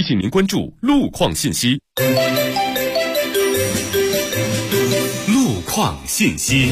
醒您关注路况信息。路况信息。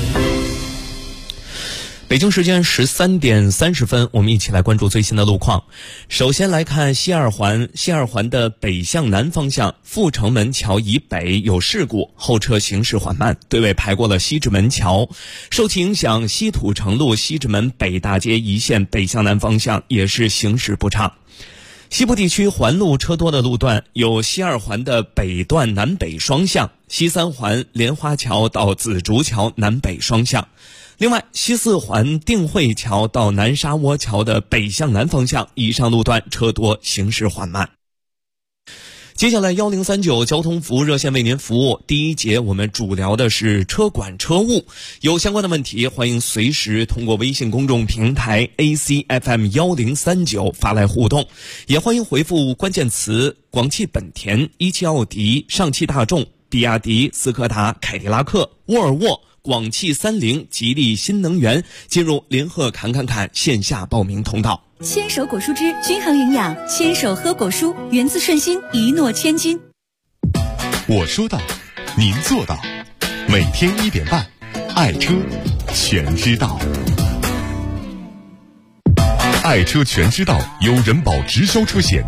北京时间13点30分，我们一起来关注最新的路况。首先来看西二环的北向南方向，阜成门桥以北有事故，后车行驶缓慢，队尾排过了西直门桥。受其影响，西土城路西直门北大街一线北向南方向也是行驶不畅。西部地区环路车多的路段有西二环的北段南北双向，西三环莲花桥到紫竹桥南北双向。另外，西四环定慧桥到南沙窝桥的北向南方向，以上路段车多，行驶缓慢。接下来1039交通服务热线为您服务。第一节我们主聊的是车管车务，有相关的问题，欢迎随时通过微信公众平台 ACFM1039 发来互动，也欢迎回复关键词广汽本田、一汽奥迪、上汽大众、比亚迪、斯柯达、凯迪拉克、沃尔沃、广汽30、吉利新能源，进入联合侃线下报名通道。 牵手果蔬汁均衡营养，牵手喝果蔬，源自顺心，一诺千金。 我说到，您做到，每天1点半，爱车全知道。爱车全知道由人保直销车险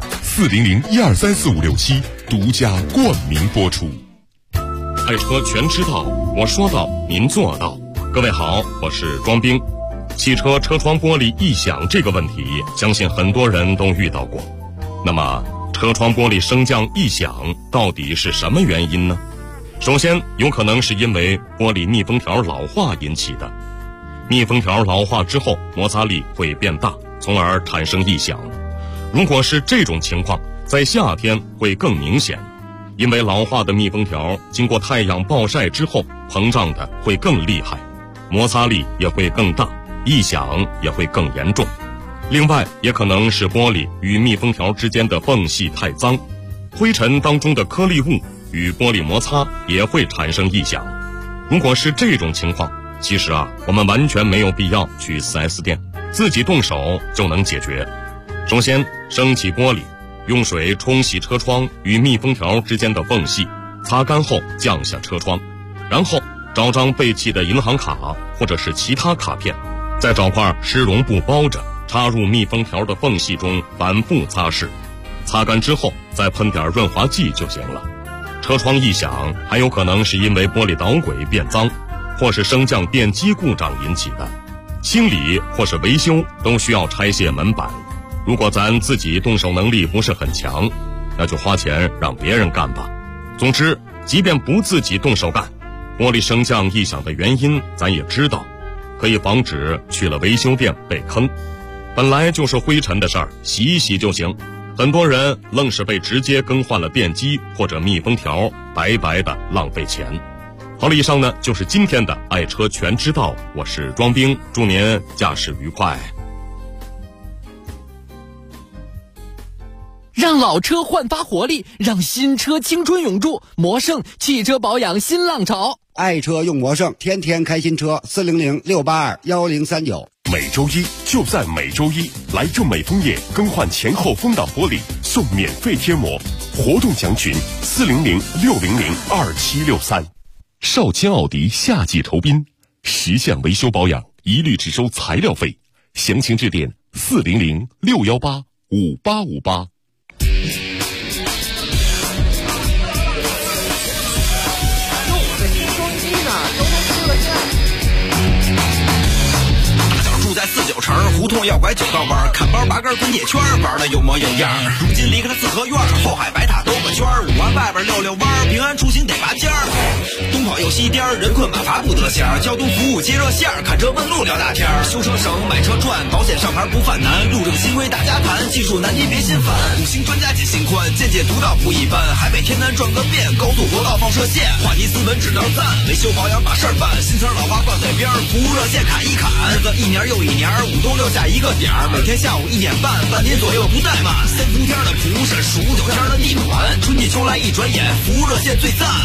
400-1234567独家冠名播出。 爱车全知道，我说到，您做到。各位好，我是庄兵。汽车车窗玻璃异响这个问题，相信很多人都遇到过。那么，车窗玻璃升降异响到底是什么原因呢？首先，有可能是因为玻璃密封条老化引起的。密封条老化之后，摩擦力会变大，从而产生异响。如果是这种情况，在夏天会更明显。因为老化的密封条经过太阳暴晒之后，膨胀的会更厉害，摩擦力也会更大，异响也会更严重。另外，也可能是玻璃与密封条之间的缝隙太脏，灰尘当中的颗粒物与玻璃摩擦也会产生异响。如果是这种情况，其实我们完全没有必要去 4S 店，自己动手就能解决。首先，升起玻璃，用水冲洗车窗与密封条之间的缝隙，擦干后降下车窗，然后找张备齐的银行卡或者是其他卡片，再找块湿绒布包着，插入密封条的缝隙中反复擦拭，擦干之后再喷点润滑剂就行了。车窗异响还有可能是因为玻璃导轨变脏，或是升降电机故障引起的，清理或是维修都需要拆卸门板。如果咱自己动手能力不是很强，那就花钱让别人干吧。总之，即便不自己动手干，玻璃升降异响的原因咱也知道，可以防止去了维修店被坑。本来就是灰尘的事儿，洗一洗就行。很多人愣是被直接更换了电机或者密封条，白白的浪费钱。好了，以上呢就是今天的爱车全知道，我是庄兵，祝您驾驶愉快。 让老车焕发活力，让新车青春永驻。魔胜汽车保养新浪潮， 爱车用魔胜，天天开新车。400-682-1039。 每周一就在每周一，来正美枫叶更换前后风挡玻璃，送免费贴膜。活动详询400-600-2763。少卿奥迪夏季酬宾，10项维修保养一律只收材料费，详情致电400-618-5858。 49城胡同要拐9道弯，看包拔根滚铁圈，玩的有模有样。如今离开了四合院，后海白塔兜个圈，5环外边溜弯，平安出行得拔尖儿。东跑又西颠，人困马乏不得闲。交通服务接热线，看车问路聊大天。修车省，买车赚，保险上牌不犯难。路政新规大家谈，技术难题别心烦。5星专家解心宽，见解独到不一般。海北天南转个遍，高速国道放射线。话题斯文只能赞，维修保养把事儿办。新词老话挂嘴边，服务热线侃一侃。日子一年又一年，5冬6夏一个点儿，每天下午1点半，半天左右不怠慢。3伏天的蒲是数9天的地暖，春季秋来一转眼，服务热线最赞。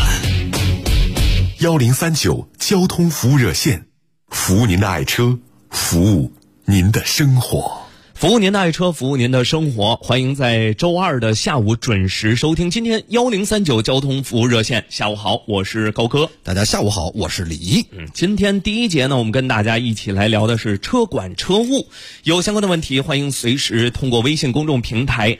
1039交通服务热线，服务您的爱车，服务您的生活。 服务您的爱车，服务您的生活，欢迎在周二的下午准时收听今天1039交通服务热线。下午好，我是高科。 大家下午好，我是李毅。 今天第一节呢，我们跟大家一起来聊的是车管车务，有相关的问题，欢迎随时通过微信公众平台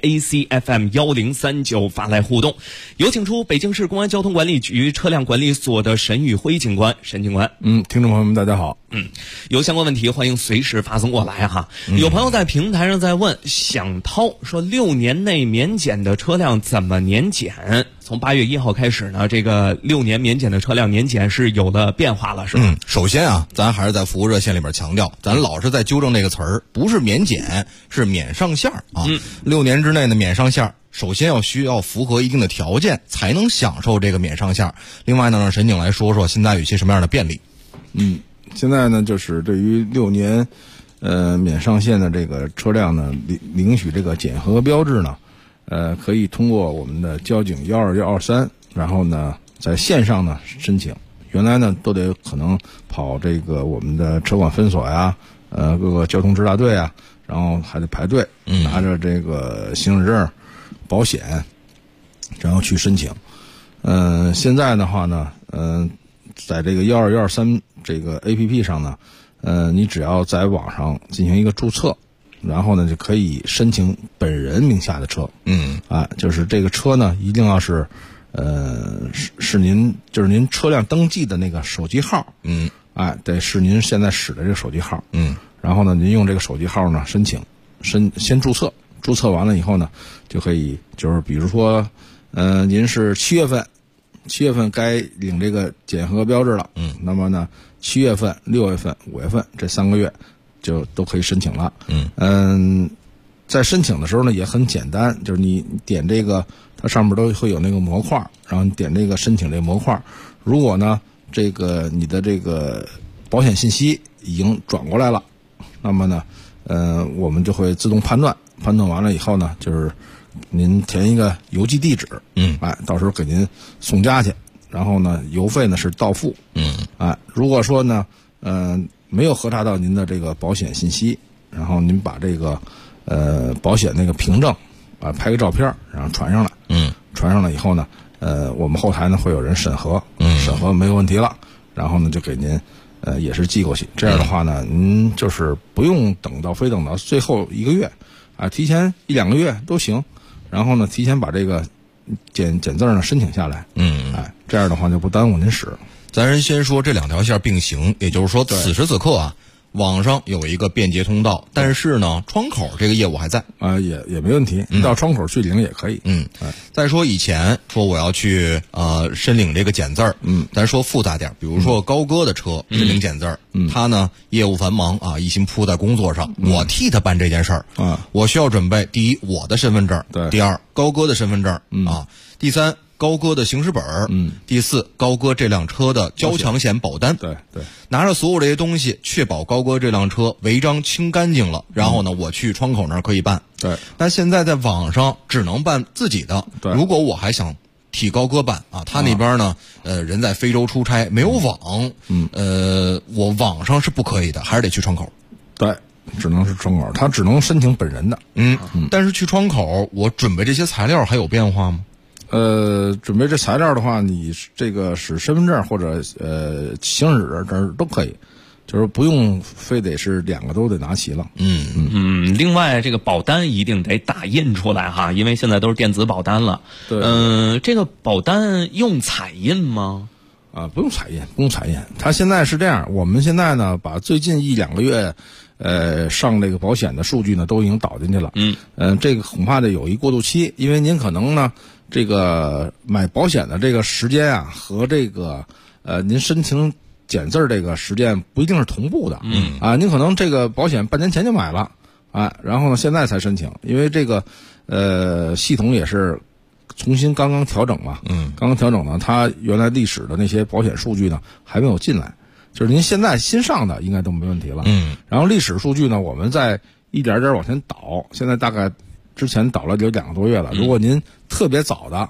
ACFM1039发来互动。有请出北京市公安交通管理局车辆管理所的沈宇辉警官。沈警官， 听众朋友们大家好。 有相关问题欢迎随时发送过来哈。有朋友在平台上在问，想涛说6年内免检的车辆怎么年检？从8月1号开始呢，这个6年免检的车辆年检是有了变化了，是吧？ 首先啊，咱还是在服务热线里边强调，咱老是在纠正这个词儿，不是免检，是免上线啊。6年之内的免上线，首先需要符合一定的条件，才能享受这个免上线。另外呢，让沈警来说说现在有一些什么样的便利。 现在呢，就是对于6年免上线的这个车辆呢，领取这个检核标志呢，可以通过我们的交警12123，然后呢在线上呢申请。原来呢都得可能跑这个我们的车管分所呀，各个交通支大队啊，然后还得排队，拿着这个行驶证、保险，然后去申请。现在的话呢，在这个12123这个 APP 上呢，你只要在网上进行一个注册，然后呢就可以申请本人名下的车。就是这个车呢一定要是是您就是您车辆登记的那个手机号。得是您现在使的这个手机号。然后呢您用这个手机号呢申请，先注册，注册完了以后呢就可以，就是比如说您是7月份该领这个检核标志了。那么呢7月份、6月份、5月份这3个月就都可以申请了。在申请的时候呢也很简单，就是你点这个，它上面都会有那个模块，然后你点这个申请这个模块。如果呢这个你的这个保险信息已经转过来了，那么呢我们就会自动判断完了以后呢，就是您填一个邮寄地址，到时候给您送家去，然后呢邮费呢是到付。如果说呢没有核查到您的这个保险信息，然后您把这个保险那个凭证拍个照片，然后传上来。传上来以后呢我们后台呢会有人审核，审核没有问题了，然后呢就给您也是寄过去。这样的话呢您就是不用非等到最后1个月提前1-2个月都行，然后呢提前把这个检字呢申请下来。这样的话就不耽误您使。 咱先说这2条线并行，也就是说此时此刻啊，网上有一个便捷通道，但是呢窗口这个业务还在也没问题，到窗口去领也可以。 再说以前说我要去申领这个检字儿，咱说复杂点，比如说高哥的车申领检字儿，他呢业务繁忙一心扑在工作上，我替他办这件事儿我需要准备第一我的身份证，第二高哥的身份证第三高哥的行驶本，第四高哥这辆车的交强险保单。 对， 拿着所有这些东西，确保高哥这辆车违章清干净了，然后呢我去窗口那儿可以办。 对， 但现在在网上只能办自己的。 对， 如果我还想替高哥办他那边呢人在非洲出差没有网，我网上是不可以的，还是得去窗口。 对，只能是窗口，他只能申请本人的。 但是去窗口我准备这些材料还有变化吗？ 准备这材料的话，你这个使身份证或者行驶证都可以，就是不用非得是2个都得拿齐了。 另外这个保单一定得打印出来哈，因为现在都是电子保单了。 对， 这个保单用彩印吗？ 不用彩印。它现在是这样，我们现在呢把最近1-2个月上这个保险的数据呢都已经导进去了。这个恐怕得有一过渡期，因为您可能呢这个买保险的这个时间和这个您申请检字这个时间不一定是同步的。您可能这个保险半年前就买了然后呢现在才申请，因为这个系统也是重新刚刚调整嘛。刚刚调整呢，它原来历史的那些保险数据呢还没有进来，就是您现在新上的应该都没问题了。然后历史数据呢我们再一点点往前导，现在大概之前导了有2个多月了。如果您特别早的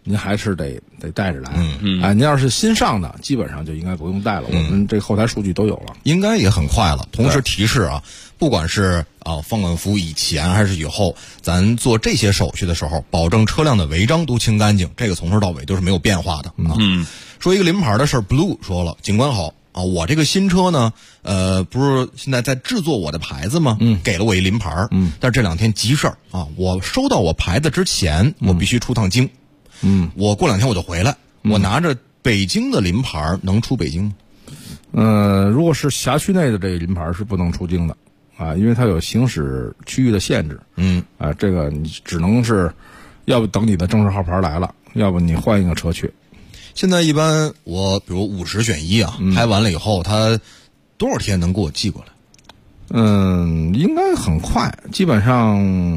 您还是得带着来。您要是新上的，基本上就应该不用带了。我们这后台数据都有了， 应该也很快了。同时提示啊，不管是放管服以前还是以后，咱做这些手续的时候，保证车辆的违章都清干净，这个从头到尾都是没有变化的啊。说一个临牌的事儿 ，Blue 说了，警官好啊，我这个新车呢，不是现在在制作我的牌子吗？给了我一临牌，但是这2天急事儿啊，我收到我牌子之前，我必须出趟京。我过2天我就回来，我拿着北京的临牌能出北京吗？ 如果是辖区内的这个临牌是不能出京的啊，因为它有行驶区域的限制。这个你只能是，要不等你的正式号牌来了，要不你换一个车去。 现在一般我比如50选1啊，拍完了以后，他多少天能给我寄过来？ 应该很快，基本上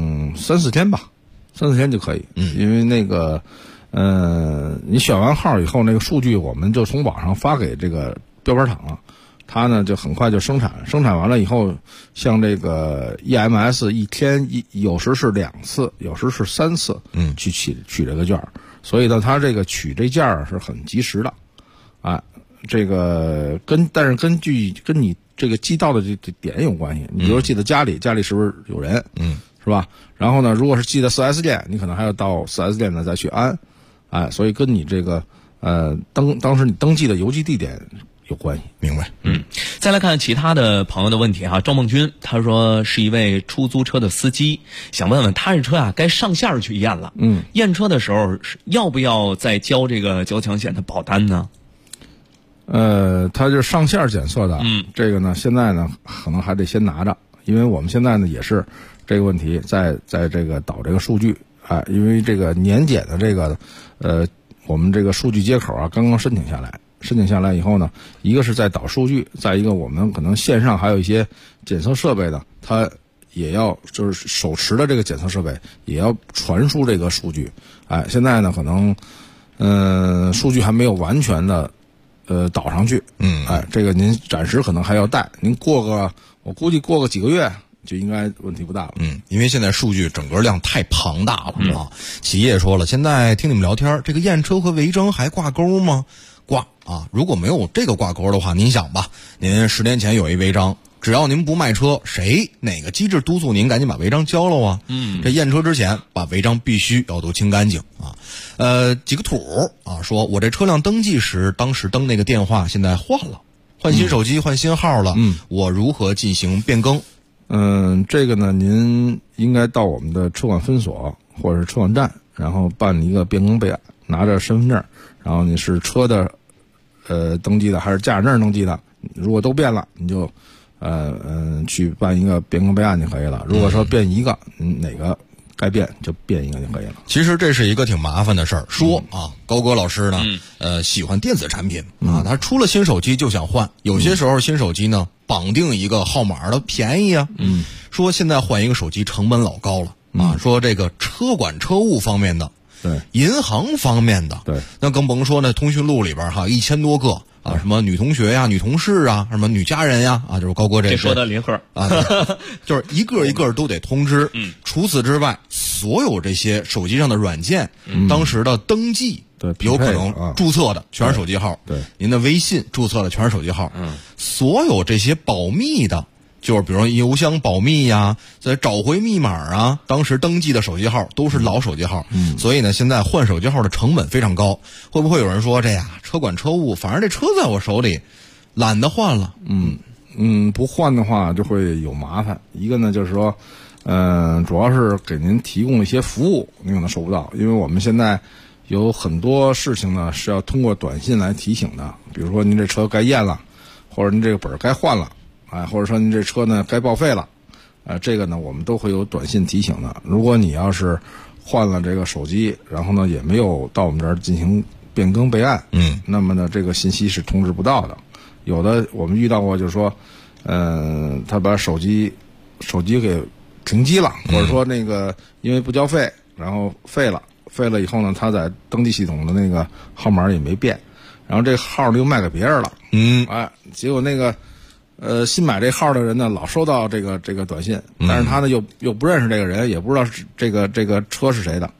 3-4天吧，3-4天就可以。因为那个。你选完号以后，那个数据我们就从网上发给这个标牌厂了，它呢就很快就生产完了以后，像这个 EMS 一天有时是2次，有时是3次，去取这个件儿，所以呢，它这个取这件儿是很及时的，这个但是根据跟你这个寄到的这点有关系，你比如说寄到家里是不是有人，是吧？然后呢，如果是寄到 4S 店，你可能还要到 4S 店呢再去安。所以跟你这个当时你登记的邮寄地点有关系。 明白。 再来看其他的朋友的问题哈。赵梦军他说是一位出租车的司机，想问问他这车该上线去验了。验车的时候要不要再交这个交强险的保单呢？ 他就是上线检测的。这个呢，现在呢可能还得先拿着，因为我们现在呢也是这个问题在这个导这个数据。因为这个年检的这个我们这个数据接口刚刚申请下来以后呢，一个是在导数据，再一个我们可能线上还有一些检测设备呢，它也要就是手持的这个检测设备也要传输这个数据。现在呢可能数据还没有完全的导上去。这个您暂时可能还要带，您我估计过个几个月就应该问题不大了。 因为现在数据整个量太庞大了啊。企业说了，现在听你们聊天，这个验车和违章还挂钩吗？挂啊！如果没有这个挂钩的话，您想吧，您10年前有一违章，只要您不卖车，哪个机制督促您赶紧把违章交了啊？这验车之前把违章必须要都清干净啊。几个土啊，说我这车辆登记时当时登那个电话现在换了，换新手机换新号了，我如何进行变更？ 这个呢，您应该到我们的车管分所或者是车管站，然后办一个变更备案，拿着身份证，然后你是车的登记的还是驾驶证登记的，如果都变了，你就去办一个变更备案就可以了。如果说变一个，哪个该变就变一个就可以了。 其实这是一个挺麻烦的事儿。说高哥老师呢，喜欢电子产品他出了新手机就想换，有些时候新手机呢绑定一个号码的便宜啊。说现在换一个手机成本老高了说这个车管车务方面的， 对， 银行方面的， 对， 那更甭说呢，通讯录里边1000多个什么女同学呀、女同事啊、什么女家人呀就是高哥这说的林鹤就是一个一个都得通知。除此之外，所有这些手机上的软件，当时的登记， 对， 有可能注册的全是手机号， 对， 您的微信注册的全是手机号，所有这些保密的，就是比如邮箱保密呀，再找回密码啊，当时登记的手机号都是老手机号，所以呢，现在换手机号的成本非常高。会不会有人说这呀，车管车务，反正这车在我手里，懒得换了？ 不换的话就会有麻烦。一个呢就是说，主要是给您提供一些服务，您可能收不到，因为我们现在有很多事情呢是要通过短信来提醒的，比如说您这车该验了，或者您这个本该换了。或者说您这车呢该报废了，这个呢我们都会有短信提醒的。如果你要是换了这个手机，然后呢也没有到我们这儿进行变更备案，那么呢这个信息是通知不到的。有的我们遇到过，就是说，他把手机给停机了，或者说那个因为不交费，然后废了以后呢，他在登记系统的那个号码也没变，然后这个号呢又卖给别人了，结果那个。新买这号的人呢，老收到这个短信，但是他呢又不认识这个人，也不知道是这个车是谁的，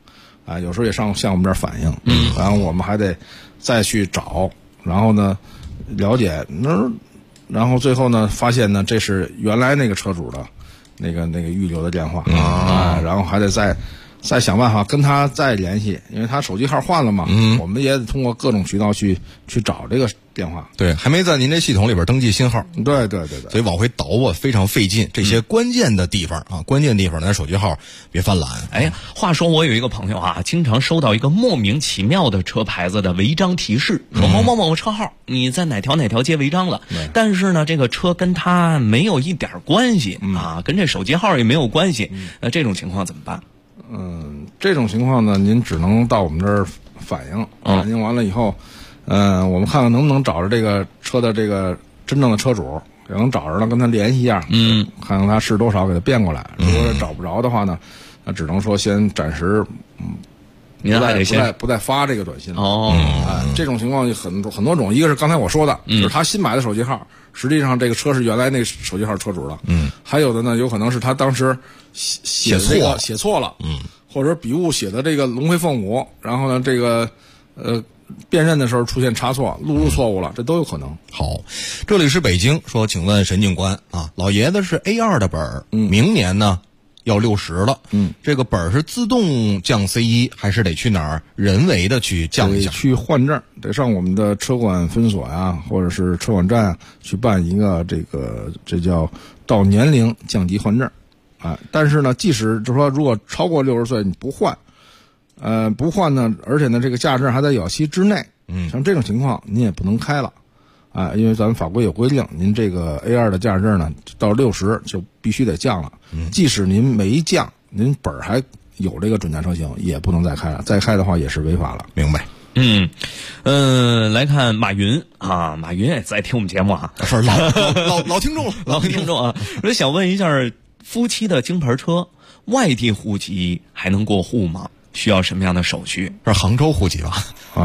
啊，有时候也向我们这儿反映，然后我们还得再去找，然后呢了解然后最后呢发现呢这是原来那个车主的那个预留的电话然后还得再想办法跟他再联系，因为他手机号换了嘛，我们也得通过各种渠道去找这个电话。 对，还没在您这系统里边登记新号。 对， 所以往回倒啊非常费劲。这些关键的地方啊，关键地方咱手机号别犯懒。 哎，话说我有一个朋友啊，经常收到一个莫名其妙的车牌子的违章提示，说某某某车号你在哪条街违章了，但是呢这个车跟他没有一点关系啊，跟这手机号也没有关系，那这种情况怎么办？ 这种情况呢，您只能到我们这儿反映完了以后，我们看看能不能找着这个车的这个真正的车主，也能找着了，跟他联系一下，看看他是多少，给他变过来。如果找不着的话呢，那只能说先暂时， 您还得不再发这个短信了。这种情况很多种，一个是刚才我说的，就是他新买的手机号，实际上这个车是原来那个手机号车主的。还有的呢，有可能是他当时写错了，或者笔误写的这个龙飞凤舞，然后呢这个辨认的时候出现差错，录入错误了，这都有可能。 好，这里是北京，说请问沈警官啊，老爷子是 A2 的本儿，明年呢要60了，这个本儿是自动降 C1 还是得去哪儿人为的去降一下？ 去换证，得上我们的车管分所呀，或者是车管站去办一个这叫到年龄降级换证。但是呢，即使就是说如果超过60岁你不换，不换呢，而且呢这个驾证还在有效期之内，像这种情况您也不能开了。因为咱们法规有规定，您这个 A2 的驾驶证呢，到60就必须得降了。即使您没降，您本儿还有这个准驾车型，也不能再开了。再开的话也是违法了。 明白？ 来看马云啊，马云也在听我们节目啊， 是老听众了， 老听众啊。我想问一下，夫妻的京牌车外地户籍还能过户吗？需要什么样的手续？ 是杭州户籍吧？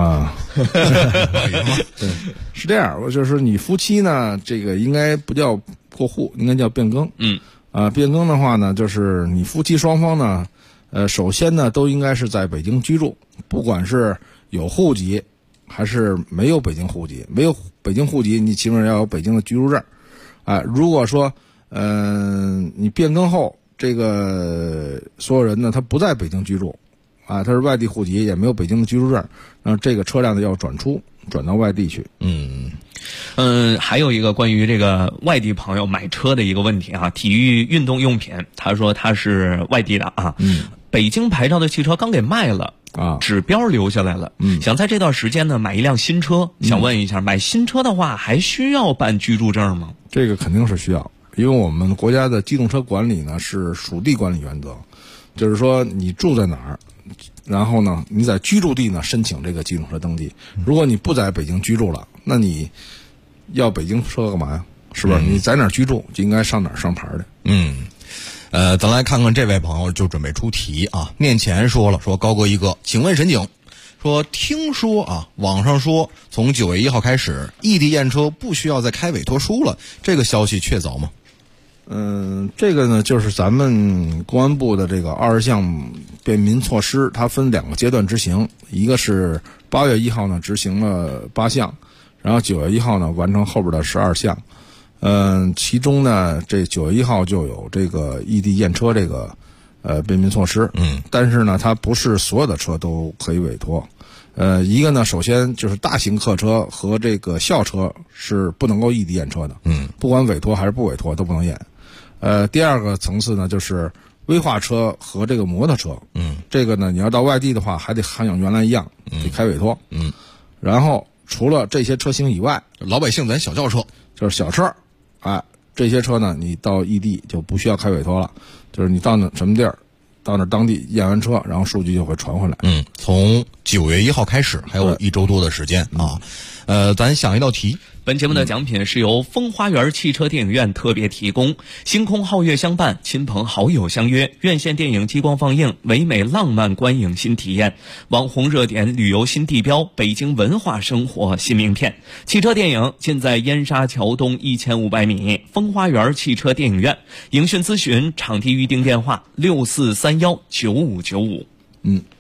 对，是这样。就是你夫妻呢，这个应该不叫过户，应该叫变更。变更的话呢，就是你夫妻双方呢，首先呢都应该是在北京居住，不管是有户籍还是没有北京户籍。没有北京户籍，你起码要有北京的居住证。如果说你变更后，这个所有人呢他不在北京居住。他是外地户籍，也没有北京的居住证，那这个车辆呢要转到外地去。 还有一个关于这个外地朋友买车的一个问题啊，体育运动用品，他说他是外地的啊，北京牌照的汽车刚给卖了指标留下来了，想在这段时间呢买一辆新车，想问一下，买新车的话还需要办居住证吗？ 这个肯定是需要，因为我们国家的机动车管理呢是属地管理原则，就是说你住在哪儿，然后呢你在居住地呢申请这个机动车登记。如果你不在北京居住了，那你要北京车干嘛呀？是不是？你在哪儿居住就应该上哪儿上牌的。 咱来看看这位朋友就准备出题啊。面前说高哥一个，请问沈警，说听说啊，网上说从9月1号开始，异地验车不需要再开委托书了，这个消息确凿吗？ 这个呢，就是咱们公安部的这个20项便民措施，它分2个阶段执行，一个是8月1号呢执行了8项，然后9月1号呢完成后边的12项。其中呢，这9月1号就有这个异地验车这个便民措施。但是呢，它不是所有的车都可以委托。一个呢，首先就是大型客车和这个校车是不能够异地验车的。不管委托还是不委托都不能验。第二个层次呢，就是危化车和这个摩托车。这个呢，你要到外地的话，还得像原来一样得开委托。然后除了这些车型以外， 老百姓咱小轿车就是小车，这些车呢，你到异地就不需要开委托了，就是你到那什么地儿，到那当地验完车，然后数据就会传回来。 从9月1号开始，还有1周多的时间啊。咱想一道题。 本节目的奖品是由风花园汽车电影院特别提供，星空皓月相伴，亲朋好友相约，院线电影激光放映，唯美浪漫观影新体验，网红热点旅游新地标，北京文化生活新名片。汽车电影尽在燕莎桥东1500米风花园汽车电影院。影讯咨询场地预订电话64319595。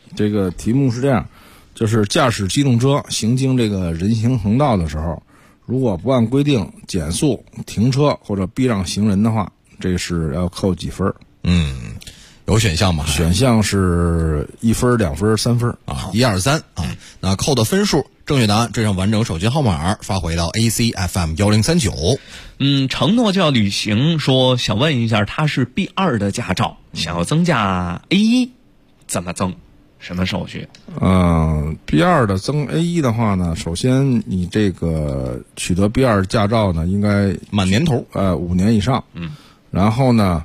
这个题目是这样，就是驾驶机动车行经这个人行横道的时候，如果不按规定减速、停车或者避让行人的话，这是要扣几分？ 有选项吗？ 选项是1分、2分、3分啊，1、2、3啊。那扣的分数，正确答案缀上完整手机号码，发回到 ACFM1039。 承诺就要履行。说想问一下，他是 B2 的驾照，想要增加 A1，怎么增？什么手续 ？B2 的增 A1 的话呢，首先你这个取得 B2 驾照呢，应该满年头 ，5年以上。然后呢，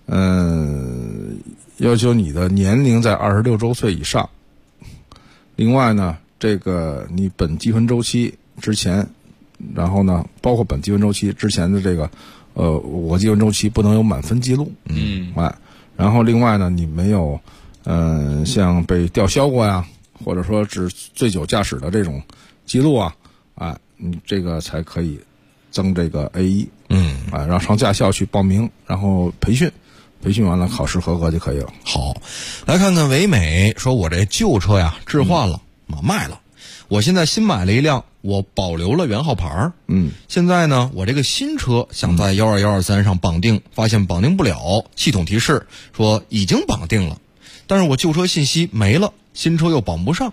要求你的年龄在26周岁以上。另外呢，这个你本积分周期之前，然后呢，包括本积分周期之前的这个5个积分周期不能有满分记录。然后另外呢，你没有像被吊销过呀，或者说是醉酒驾驶的这种记录啊，你这个才可以增这个 A1。然后上驾校去报名，然后培训完了考试合格就可以了。 好，来看看唯美说，我这旧车呀置换了，卖了，我现在新买了一辆，我保留了原号牌。现在呢，我这个新车想在12123上绑定，发现绑定不了，系统提示说已经绑定了，但是我旧车信息没了，新车又绑不上。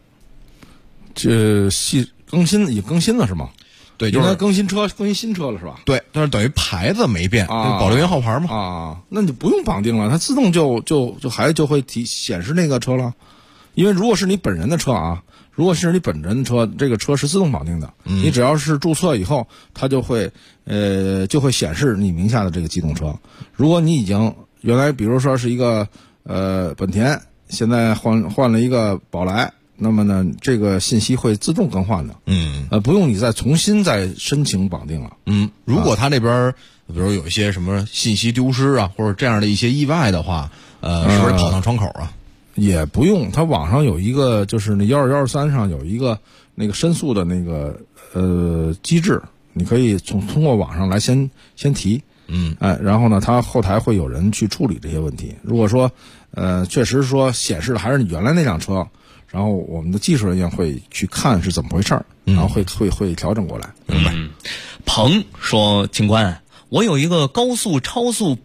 这更新了是吗？ 对， 应该更新新车了是吧？ 对，但是等于牌子没变，保留原号牌嘛。那你不用绑定了，它自动就会显示那个车了。因为如果是你本人的车如果是你本人的车，这个车是自动绑定的。你只要是注册以后，它就会显示你名下的这个机动车。如果你已经原来比如说是一个本田，现在换了一个宝来。那么呢，这个信息会自动更换的，不用你再重新申请绑定了。 如果他那边比如有一些什么信息丢失啊，或者这样的一些意外的话，是不是跑上窗口啊？ 也不用，他网上有一个，就是那12123上有一个那个申诉的那个机制，你可以通过网上来先提，然后呢，他后台会有人去处理这些问题。如果说确实说显示的还是你原来那辆车。然后我们的技术人员会去看是怎么回事儿，然后会调整过来。 明白。 彭说：“警官，我有一个高速超速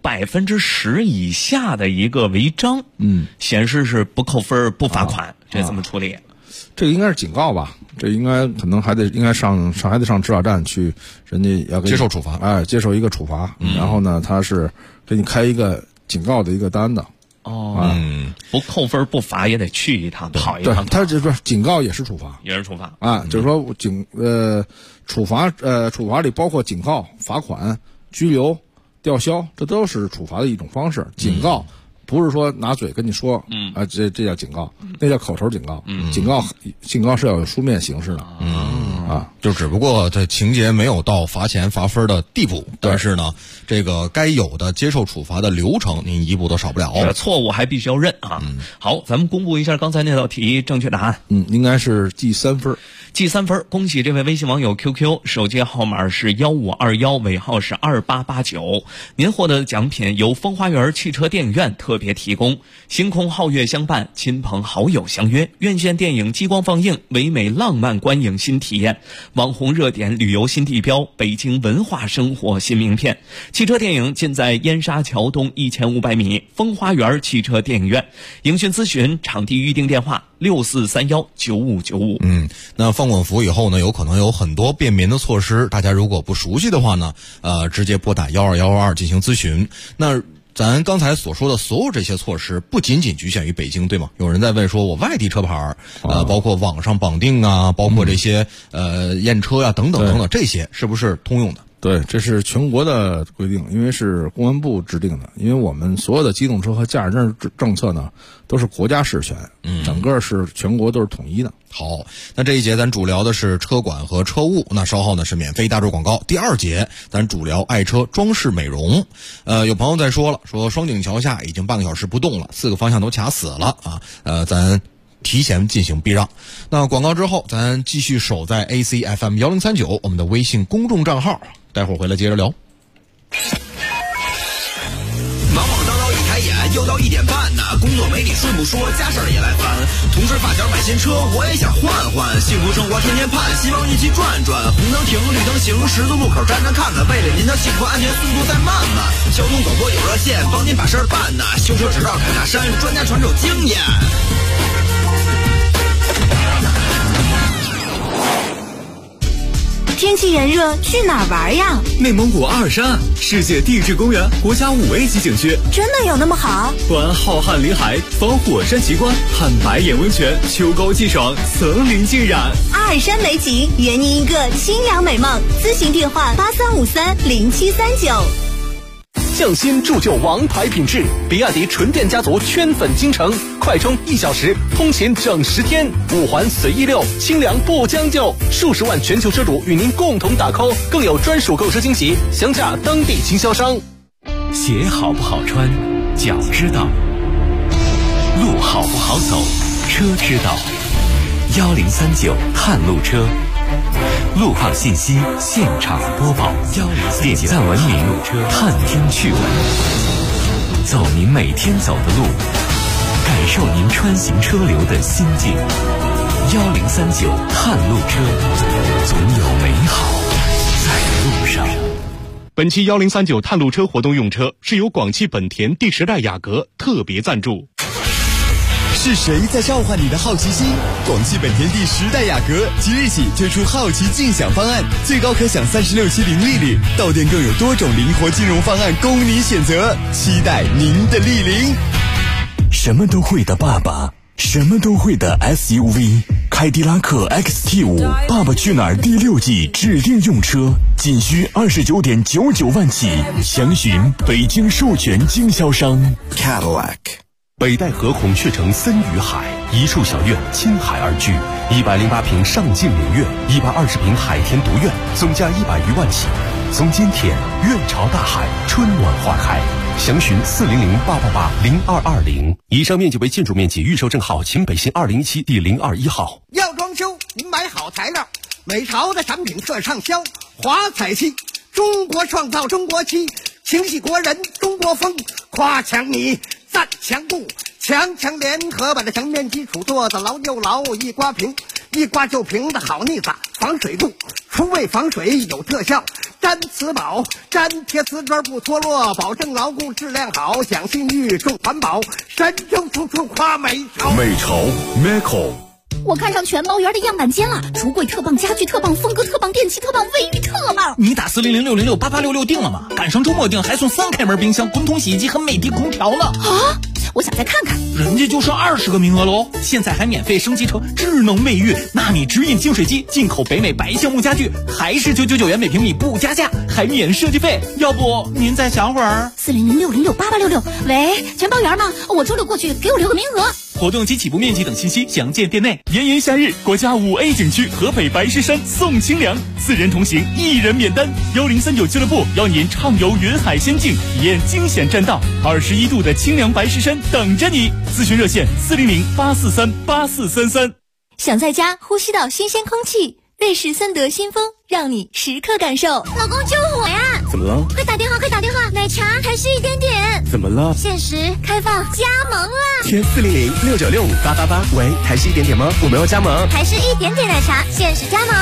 10%以下的一个违章，显示是不扣分不罚款，这怎么处理？” 这个应该是警告吧？这应该可能还得上执法站去，人家要接受处罚， 接受一个处罚。然后呢，他是给你开一个警告的一个单的。 不扣分不罚也得去一趟，跑一趟。 对，他就是警告也是处罚，就是说处罚里包括警告、罚款、拘留、吊销，这都是处罚的一种方式。警告不是说拿嘴跟你说，这叫警告，那叫口头警告。警告是要有书面形式的。 就只不过这情节没有到罚钱罚分的地步，但是呢，这个该有的接受处罚的流程，您一步都少不了。 错误还必须要认啊。好，咱们公布一下刚才那道题正确答案。 应该是记3分。 记3分，恭喜这位微信网友 QQ， 手机号码是1521，尾号是2889。您获得的奖品由风花园汽车电影院特别提供，星空皓月相伴，亲朋好友相约，院线电影激光放映，唯美浪漫观影新体验，网红热点旅游新地标，北京文化生活新名片。汽车电影尽在燕莎桥东1500米风花园汽车电影院。影讯咨询场地预订电话64319595。 那放广福以后呢，有可能有很多便民的措施，大家如果不熟悉的话呢，直接拨打12122进行咨询。那咱刚才所说的所有这些措施，不仅仅局限于北京，对吗？有人在问说，我外地车牌包括网上绑定啊，包括这些验车呀，等等等等，这些是不是通用的？ 对，这是全国的规定，因为是公安部制定的。因为我们所有的机动车和驾驶证政策呢，都是国家实权，整个是全国都是统一的。 好，那这一节咱主聊的是车管和车务，那稍后呢是免费大众广告。第2节咱主聊爱车装饰美容。有朋友在说了，说双井桥下已经半个小时不动了，4个方向都卡死了啊，咱提前进行避让。那广告之后，咱继续守在 ACFM1039 我们的微信公众账号，待会儿回来接着聊。 忙忙叨叨一开眼，又到1点半呢， 工作没你顺不说，家事儿也来烦。同事发小买新车，我也想换换。幸福生活天天盼，希望一起转转。红灯停，绿灯行，十字路口站站看看。为了您的幸福安全，速度再慢慢。交通广播有热线，帮您把事儿办呐。修车执照砍下山，专家传授经验。 天气炎热，去哪儿玩呀？ 内蒙古阿尔山，世界地质公园国家5A级景区。 真的有那么好？ 观浩瀚林海，访火山奇观，看白眼温泉，秋高气爽，层林尽染。 阿尔山美景，圆您一个清凉美梦。咨询电话83530739。 匠心铸就王牌品质，比亚迪纯电家族圈粉京城，快充1小时，通勤整10天，5环随意溜，清凉不将就，数十万全球车主与您共同打 call， 更有专属购车惊喜，详洽当地经销商。 鞋好不好穿，脚知道；路好不好走，车知道。1039探路车，路况信息现场播报，点赞文明，探听趣闻，走您每天走的路，感受您穿行车流的心境。1039探路车，总有美好在路上。 本期1039探路车活动用车是由广汽本田第10代雅阁特别赞助。 是谁在召唤你的好奇心？广汽本田第10代雅阁即日起推出好奇竞享方案，最高可享36期零利率，到店更有多种灵活金融方案供你选择，期待您的莅临。 什么都会的爸爸，什么都会的 SUV， 凯迪拉克 XT5 爸爸去哪儿第6季指定用车，仅需29.99万起，详询北京授权经销商 Cadillac。 北戴河孔雀城森与海，一处小院亲海而居，108平上镜影院，120平海天独院，总价100余万起。总监田，院朝大海，春暖花开。详询400-888-0220。以上面积为建筑面积，预售证号秦北新2017第021号。 要装修，您买好材料，美朝的产品特畅销，华彩漆，中国创造中国漆，情系国人中国风，夸墙你赞墙布，墙联合把这墙面基础做得牢又牢，一刮平，一刮就平的好腻子，防水度，除味防水有特效，粘瓷宝，粘贴瓷砖不脱落，保证牢固质量好，讲信誉重环保，神州处处夸美朝。 美朝 Meco。 我看上全包园的样板间了，橱柜特棒，家具特棒，风格特棒，电器特棒，卫浴特棒。 你打400-606-8866定了吗？赶上周末定还送3开门冰箱、滚筒洗衣机和美的空调呢。 啊！我想再看看， 人家就剩20个名额喽，现在还免费升级成智能卫浴，纳米直饮净水机，进口北美白橡木家具，还是999元每平米不加价，还免设计费。要不您再想会儿 ？400-606-8866。喂，全包园吗？我周六过去，给我留个名额。 活动及起步面积等信息详见店内。炎炎夏日，国家5A 景区河北白石山送清凉，4人同行1人免单。1039俱乐部邀您畅游云海仙境，体验惊险栈道，21度的清凉白石山等着你。咨询热线400-843-8433。 想在家呼吸到新鲜空气，瑞士森德新风让你时刻感受。 老公救火呀！ 怎么了？ 快打电话，奶茶还是1点点。 怎么了？ 限时开放加盟了。 填400-696-5888。喂，还是1点点吗？我们要加盟。 还是1点点奶茶，限时加盟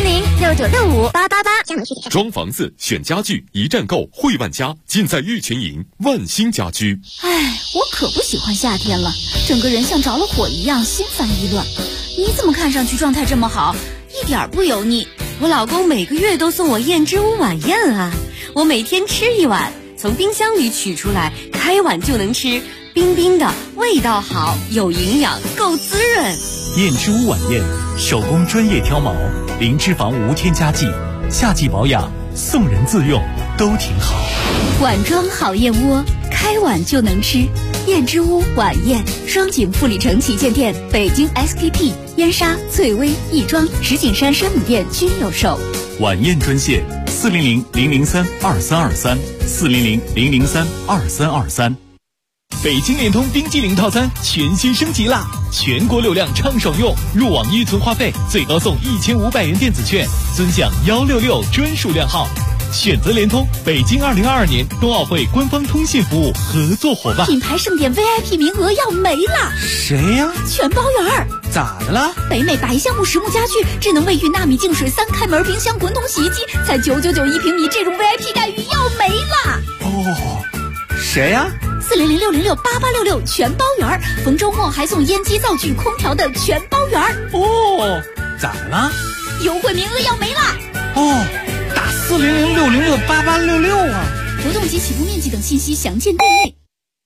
400-6965-888。加盟续点。 装房子选家具，一站购汇万家，尽在玉群营万兴家居。 哎，我可不喜欢夏天了，整个人像着了火一样，心烦意乱。你怎么看上去状态这么好，一点不油腻？ 我老公每个月都送我燕之屋晚宴啊，我每天吃1碗，从冰箱里取出来，开碗就能吃，冰冰的，味道好，有营养，够滋润。 燕之屋晚宴，手工专业挑毛，零脂肪无添加剂，夏季保养，送人自用都挺好。 碗装好燕窝，开碗就能吃。燕之屋晚宴，双井富里城旗舰店、北京 SKP、燕莎、翠微、亦庄、石景山山姆店均有售。 晚宴专线400-003-2323，400-003-2323。 北京联通冰激凌套餐全新升级啦！全国流量畅爽用，入网依存话费最高送1500元电子券，尊享166专属量号。 选择联通，北京2022年冬奥会官方通信服务合作伙伴。 品牌盛典 VIP 名额要没了。 谁呀？ 全包圆。 咋的了？ 北美白橡木实木家具、智能卫浴、纳米净水、3开门冰箱、滚筒洗衣机，才999一平米，这种 VIP 待遇要没了。 哦，谁呀 ？400-606-8866全包圆，逢周末还送烟机、灶具、空调的全包圆。 哦，咋了？ 优惠名额要没了。 哦，打400-606-8866啊！ 活动及启动面积等信息详见店内。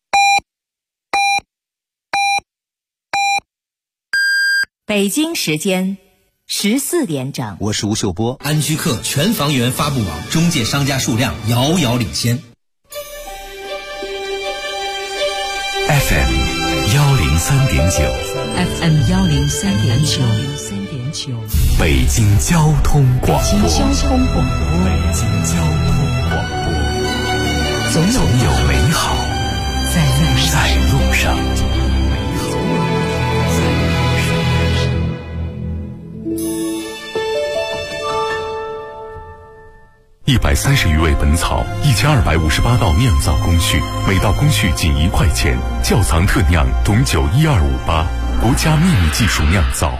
北京时间14点整， 我是吴秀波。安居客全房源发布网，中介商家数量遥遥领先。 FM 103.9 FM 103.9， 北京交通广播。 北京交通广播，总有美好在路上。 130余味本草，1258道酿造工序，每道工序仅1块钱。窖藏特酿董酒12588，国家秘密技术酿造。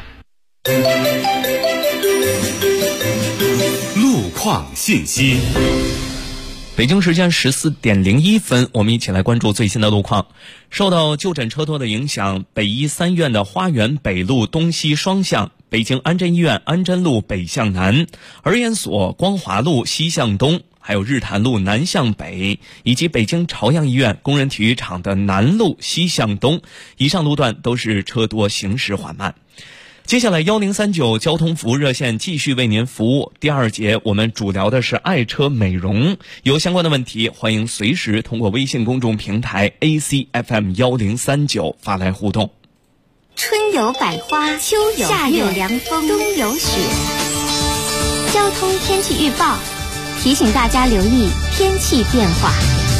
路况信息。 北京时间14点01分，我们一起来关注最新的路况。受到就诊车多的影响，北医3院的花园北路东西双向、北京安贞医院安贞路北向南、儿研所光华路西向东，还有日坛路南向北，以及北京朝阳医院工人体育场的南路西向东，以上路段都是车多行驶缓慢。接下来1039交通服务热线继续为您服务。第2节我们主聊的是爱车美容，有相关的问题欢迎随时通过微信公众平台 ACFM 1039发来互动。 春有百花，秋有夏有凉风，冬有雪。交通天气预报提醒大家留意天气变化。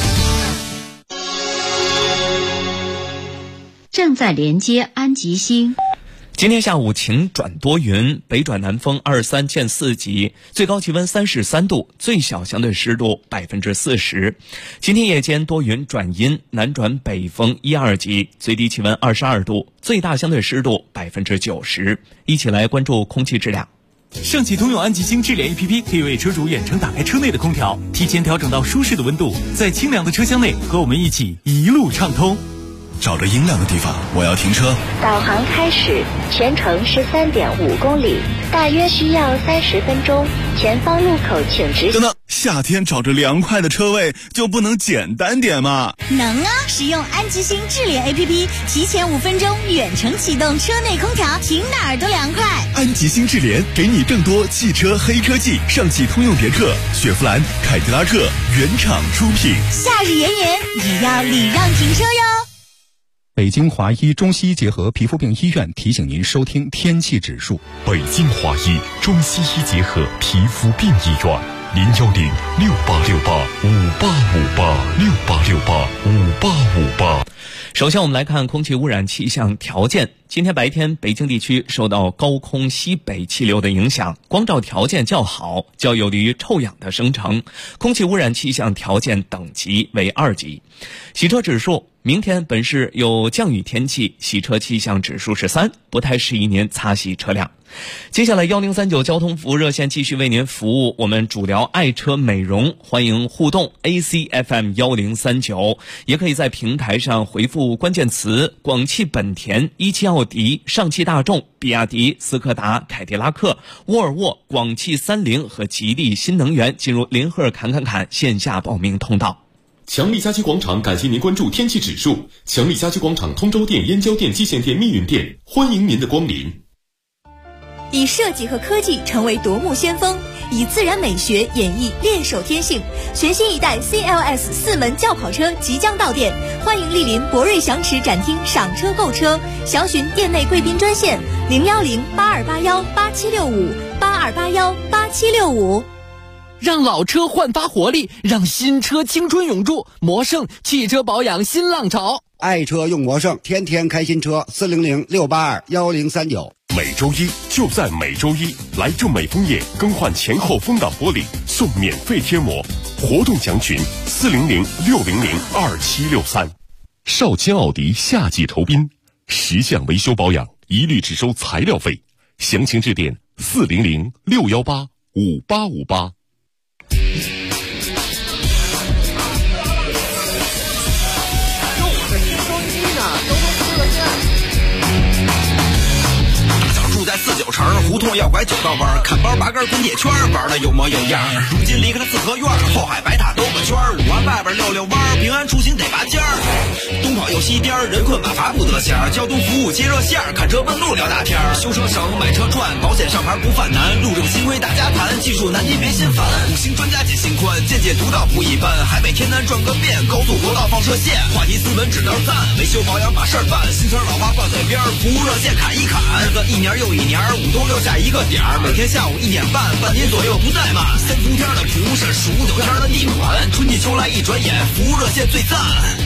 正在连接安吉星。 今天下午晴转多云，北转南风23见4级，最高气温33度，最小相对湿度40%。今天夜间多云转阴，南转北风1-2级，最低气温22度，最大相对湿度90%。一起来关注空气质量。 上汽通用安吉星智联 APP 可以为车主远程打开车内的空调，提前调整到舒适的温度，在清凉的车厢内和我们一起一路畅通。 找个阴凉的地方，我要停车。 导航开始，全程13.5公里，大约需要30分钟。前方路口请直行。 等等，夏天找着凉快的车位就不能简单点吗？ 能啊！使用安吉星智联 APP， 提前5分钟远程启动车内空调，停哪儿都凉快。 安吉星智联给你更多汽车黑科技，上汽通用别克、雪佛兰、凯迪拉克原厂出品。 夏日炎炎，也要礼让停车哟。 北京华医中西医结合皮肤病医院提醒您收听天气指数。 北京华医中西医结合皮肤病医院，010-6868-5858，6858-5858。 首先我们来看空气污染气象条件。今天白天北京地区受到高空西北气流的影响，光照条件较好，较有利于臭氧的生成，空气污染气象条件等级为2级。洗车指数，明天本市有降雨天气，洗车气象指数是3，不太适宜您擦洗车辆。接下来1039交通服务热线继续为您服务，我们主聊爱车美容，欢迎互动 ACFM 1039，也可以在平台上回复关键词广汽本田、一汽奥迪、上汽大众、比亚迪、斯柯达、凯迪拉克、沃尔沃、广汽30和吉利新能源进入林赫侃线下报名通道。 强力家居广场感谢您关注天气指数。强力家居广场通州店、燕郊店、蓟县店、密云店，欢迎您的光临。 以设计和科技成为夺目先锋，以自然美学演绎猎手天性。全新一代 CLS 4门轿跑车即将到店，欢迎莅临博瑞祥驰展厅赏车购车，详询店内贵宾专线010-8281-8765，8281-8765。 让老车焕发活力，让新车青春永驻。魔胜汽车保养新浪潮， 爱车用魔胜，天天开新车。400-682-1039。 每周一就在每周一，来正美枫叶更换前后风挡玻璃送免费贴膜，活动详询400-600-2763。少卿奥迪夏季酬宾，10项维修保养一律只收材料费，详情致电400-618-5858。 住在49城，胡同要拐9道弯，看包8根滚铁圈，玩的有模有样。如今离开了四合院，后海白塔兜个圈，5环外边溜溜弯，平安出行得拔尖儿。东跑又西颠，人困马乏不得闲，交通服务接热线，看车问路聊大天，修车省买车赚，保险上牌不犯难，路政新规大家谈，技术难题别心烦，5星专家解心宽，见解独到不一般，海北天南转个遍，高速国道放射线，话题斯文指条赞，维修保养把事儿办，新词老话挂嘴边，服务热线砍一砍，日子一年又一年，5冬6夏一个点儿，每天下午1点半，半年左右不怠慢，3伏天的服务是15九天的逆转，春季秋来一转眼，服务热线最赞。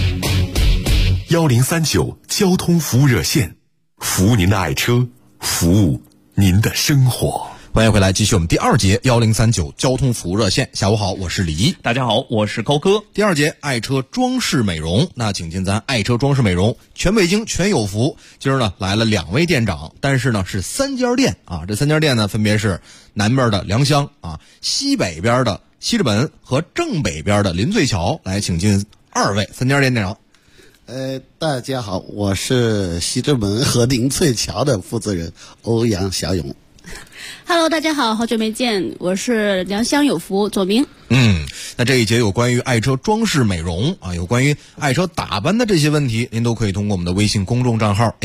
1039交通服务热线，服务您的爱车，服务您的生活。 欢迎回来，继续我们第2节1039交通服务热线。下午好，我是李一。 大家好，我是高哥。 第2节爱车装饰美容，那请进咱爱车装饰美容，全北京全有福。今儿呢来了2位店长，但是呢是3家店啊。这3家店呢分别是南边的良乡啊，西北边的西直门和正北边的临醉桥。来，请进2位3家店店长。 大家好，我是西直门和临醉桥的负责人欧阳小勇。 Hello， 大家好，好久没见，我是良乡有福左明。 那这一节有关于爱车装饰美容啊，有关于爱车打扮的这些问题，您都可以通过我们的微信公众账号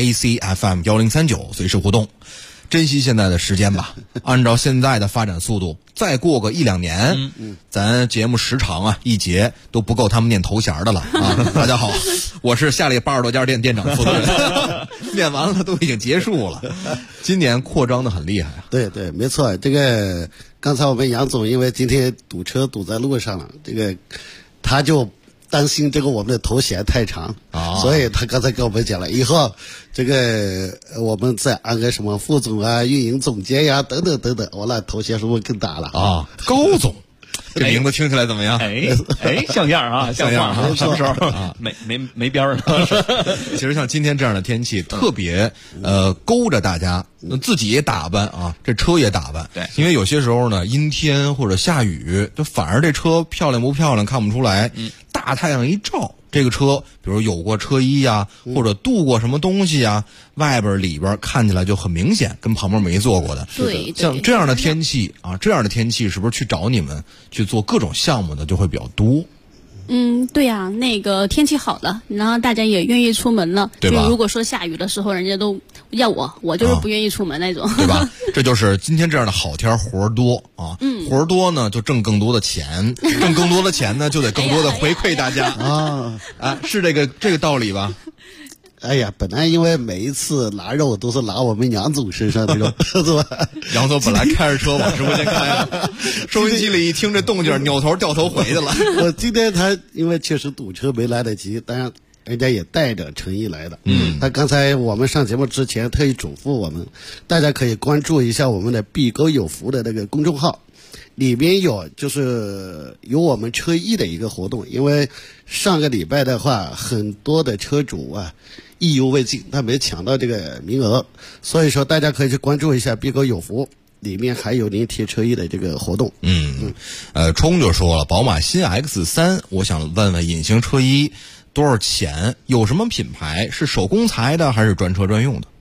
ACFM1039随时互动。珍惜现在的时间吧，按照现在的发展速度，再过个1-2年，咱节目时长啊1节都不够他们念头衔的了啊！大家好，我是下列80多家店店长负责人，念完了都已经结束了。今年扩张的很厉害啊！ 对对，没错，这个刚才我们杨总因为今天堵车堵在路上了，这个他就担心这个我们的头衔太长所以他刚才跟我们讲了，以后这个我们再安个什么副总啊、运营总监呀等等等等，我那头衔是不是更大了啊？高总，这名字听起来怎么样？ 像样啊，像样啊，什么时候啊？没边儿呢。 其实像今天这样的天气，特别勾着大家自己也打扮啊，这车也打扮。 对， 因为有些时候呢，阴天或者下雨，就反而这车漂亮不漂亮看不出来。大太阳一照，这个车比如有过车衣呀，或者镀过什么东西呀，外边里边看起来就很明显，跟旁边没做过的。 对， 像这样的天气啊，这样的天气是不是去找你们去做各种项目的就会比较多？ 对呀，那个天气好了，然后大家也愿意出门了， 对吧？ 就如果说下雨的时候，人家都要我就是不愿意出门那种， 对吧？这就是今天这样的好天活多啊，活多呢就挣更多的钱，挣更多的钱呢就得更多的回馈大家是这个道理吧？ 哎呀，本来因为每一次拿肉都是拿我们杨总身上这种，是吧？ 杨总本来开着车往直播间开的，收音机里一听这动静，扭头掉头回去了。 我今天他因为确实堵车没来得及，当然人家也带着诚意来的。他刚才我们上节目之前特意嘱咐我们，大家可以关注一下我们的必沟有福的那个公众号。里边有我们车衣的一个活动，因为上个礼拜的话，很多的车主啊意犹未尽，他没抢到这个名额，所以说大家可以去关注一下必沟有福，里面还有您贴车衣的这个活动。 冲就说了，宝马新 X3， 我想问问隐形车衣多少钱？有什么品牌？是手工裁的还是专车专用的？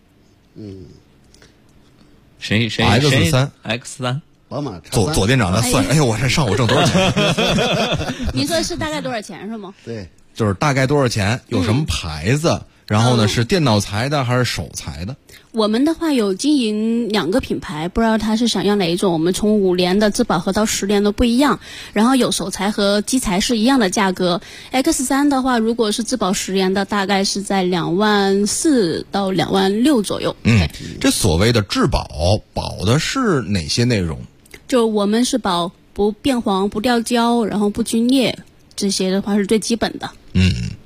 谁 X3 宝马左店长在算，哎呦，我这上午挣多少钱？ 您说是大概多少钱是吗？ 对， 就是大概多少钱，有什么牌子，然后呢是电脑裁的还是手裁的？ 我们的话有经营2个品牌，不知道他是想要哪一种。我们从5年的质保盒到10年都不一样，然后有手裁和机裁是一样的价格。X3 的话，如果是质保10年的，大概是在24000到26000左右。 这所谓的质保保的是哪些内容？ 就我们是保不变黄、不掉胶，然后不皲裂，这些的话是最基本的。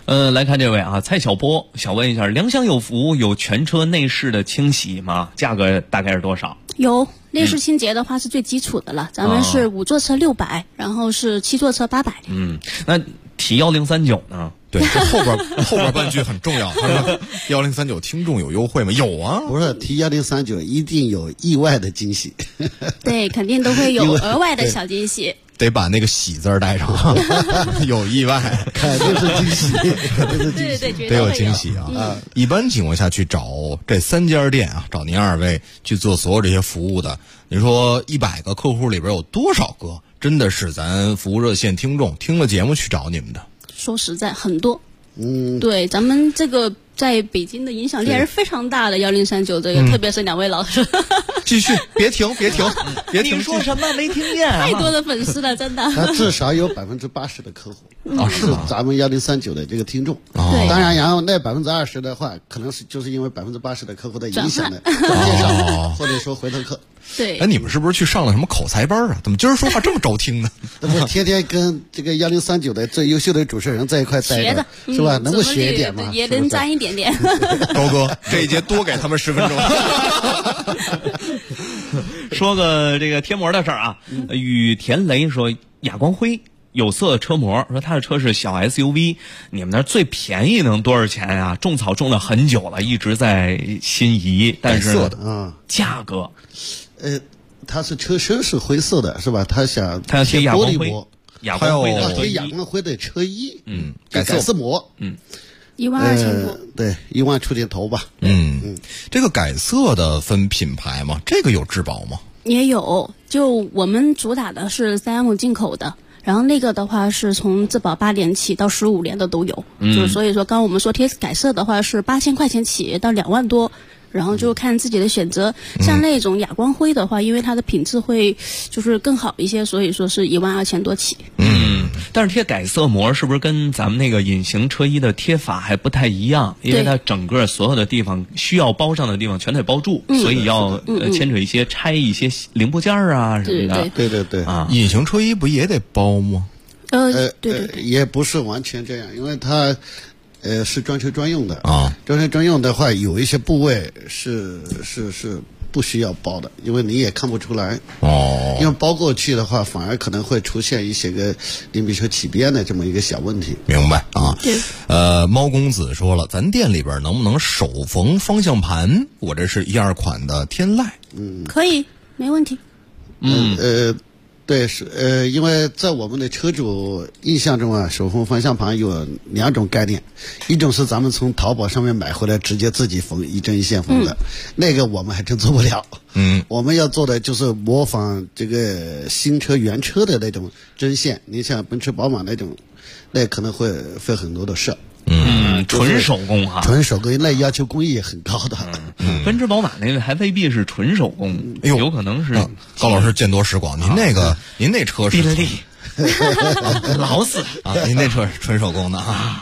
来看这位啊，蔡小波想问一下，良乡有福有全车内饰的清洗吗？价格大概是多少？ 有内饰清洁的话是最基础的了，咱们是5座车600，然后是7座车800。 那提1039呢？ 对，这后边半句很重要。他说1039听众有优惠吗？有啊， 不是提1039一定有意外的惊喜。 对，肯定都会有额外的小惊喜。 得把那个喜字带上，有意外， 肯定是惊喜，肯定是惊喜， 对， 得有惊喜啊！一般情况下去找这3家店啊，找您2位去做所有这些服务的，你说100个客户里边有多少个真的是咱服务热线听众听了节目去找你们的？ 说实在，很多。对，咱们这个在北京的影响力还是非常大的。1039这个，特别是2位老师。 继续，别停， 你说什么没听见？ 太多的粉丝了，真的。 他至少有80%的客户是吗？ 咱们1039的这个听众。对，当然，然后那20%的话，可能是就是因为80%的客户的影响的介绍，或者说回头客。 对， 哎，你们是不是去上了什么口才班啊？怎么今儿说话这么招听呢？ 那不天天跟这个1039的最优秀的主持人在一块待着，是吧？能不学一点吗？ 也能沾一点点。 高哥，这一节多给他们10分钟。 说个这个贴膜的事儿啊，雨田雷说哑光灰有色车膜，说他的车是小 SUV， 你们那儿最便宜能多少钱啊？种草种了很久了，一直在心仪，但是价格。 它是车身是灰色的，是吧？他要贴玻璃膜， 贴哑光灰的车衣，改色膜 ，12000多， 对，1万出点头吧。 这个改色的分品牌吗？这个有质保吗？ 也有，就我们主打的是3M进口的。然后那个的话是从质保8年起到15年的都有，就所以说刚我们说贴改色的话是8000块钱起到2万多。然后就看自己的选择，像那种哑光灰的话，因为它的品质会就是更好一些，所以说是12000多起。 但是贴改色膜是不是跟咱们那个隐形车衣的贴法还不太一样？因为它整个所有的地方需要包上的地方全得包住，所以要牵扯一些拆一些零部件啊什么的。 对啊， 隐形车衣不也得包吗？ 对， 也不是完全这样，因为它。是专车专用的啊，专车专用的话，有一些部位是不需要包的，因为你也看不出来哦。因为包过去的话，反而可能会出现一些个，你比如说起边的这么一个小问题。 明白啊？猫公子说了，咱店里边能不能手缝方向盘？我这是12款的天籁， 可以，没问题。 对，是因为在我们的车主印象中啊，手缝方向盘有2种概念，一种是咱们从淘宝上面买回来直接自己缝一针一线缝的，那个我们还真做不了。我们要做的就是模仿这个新车原车的那种针线，你像奔驰宝马那种，那可能会费很多的事。 纯手工哈， 纯手工，那要求工艺也很高的。 奔驰宝马那个还未必是纯手工，有可能是。 高老师见多识广，您那车是宾利，老死啊！您那车是纯手工的啊，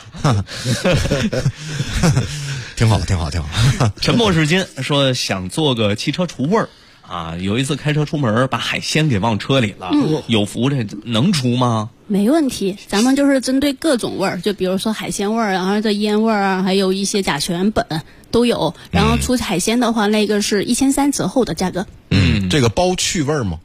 挺好。 沉默是金说想做个汽车除味儿啊，有一次开车出门把海鲜给忘车里了，有福这能除吗？ 没问题，咱们就是针对各种味儿，就比如说海鲜味儿，然后这烟味儿啊，还有一些甲醛苯都有。然后除海鲜的话，那个是1300折后的价格。 这个包去味儿吗？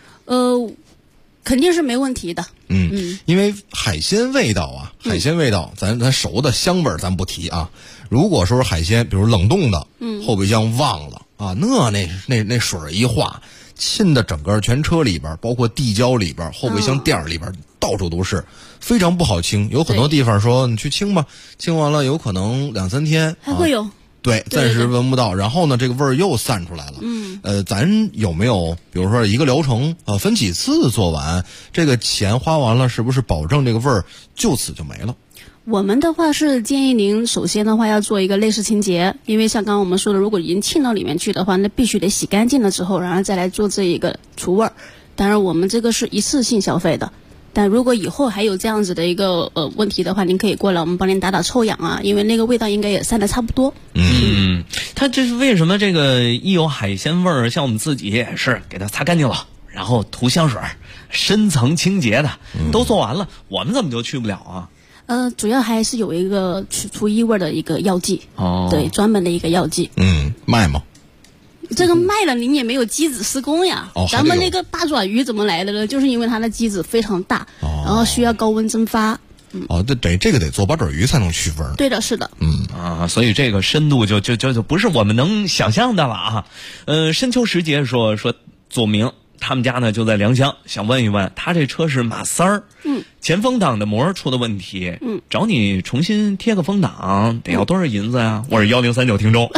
肯定是没问题的。 因为海鲜味道，咱熟的香味儿咱不提啊。如果说是海鲜，比如冷冻的，后备箱忘了啊，那水一化，浸的整个全车里边，包括地胶里边、后备箱垫里边，到处都是，非常不好清。有很多地方说你去清吧，清完了有可能2-3天还会有。 对，暂时闻不到，然后呢，这个味儿又散出来了。咱有没有，比如说一个疗程分几次做完，这个钱花完了，是不是保证这个味儿就此就没了？ 我们的话是建议您首先的话要做一个内饰清洁，因为像刚刚我们说的，如果已经沁到里面去的话，那必须得洗干净了之后，然后再来做这一个除味儿。当然，我们这个是一次性消费的。但如果以后还有这样子的一个问题的话，您可以过来，我们帮您打臭氧啊，因为那个味道应该也散得差不多。 它这是为什么这个一有海鲜味儿，像我们自己也是给它擦干净了，然后涂香水，深层清洁的都做完了，我们怎么就去不了啊？ 主要还是有一个除异味的一个药剂。 哦， 对，专门的一个药剂。 卖吗？ 这个卖了，您也没有机子施工呀。咱们那个八爪鱼怎么来的呢？就是因为它的机子非常大，然后需要高温蒸发。 对，这个得做八爪鱼才能区分。 对的，是的。 所以这个深度就不是我们能想象的了啊。深秋时节说左明他们家呢就在良乡，想问一问，他这车是马三儿，前风挡的膜出的问题，找你重新贴个风挡得要多少银子呀？我是1039听众。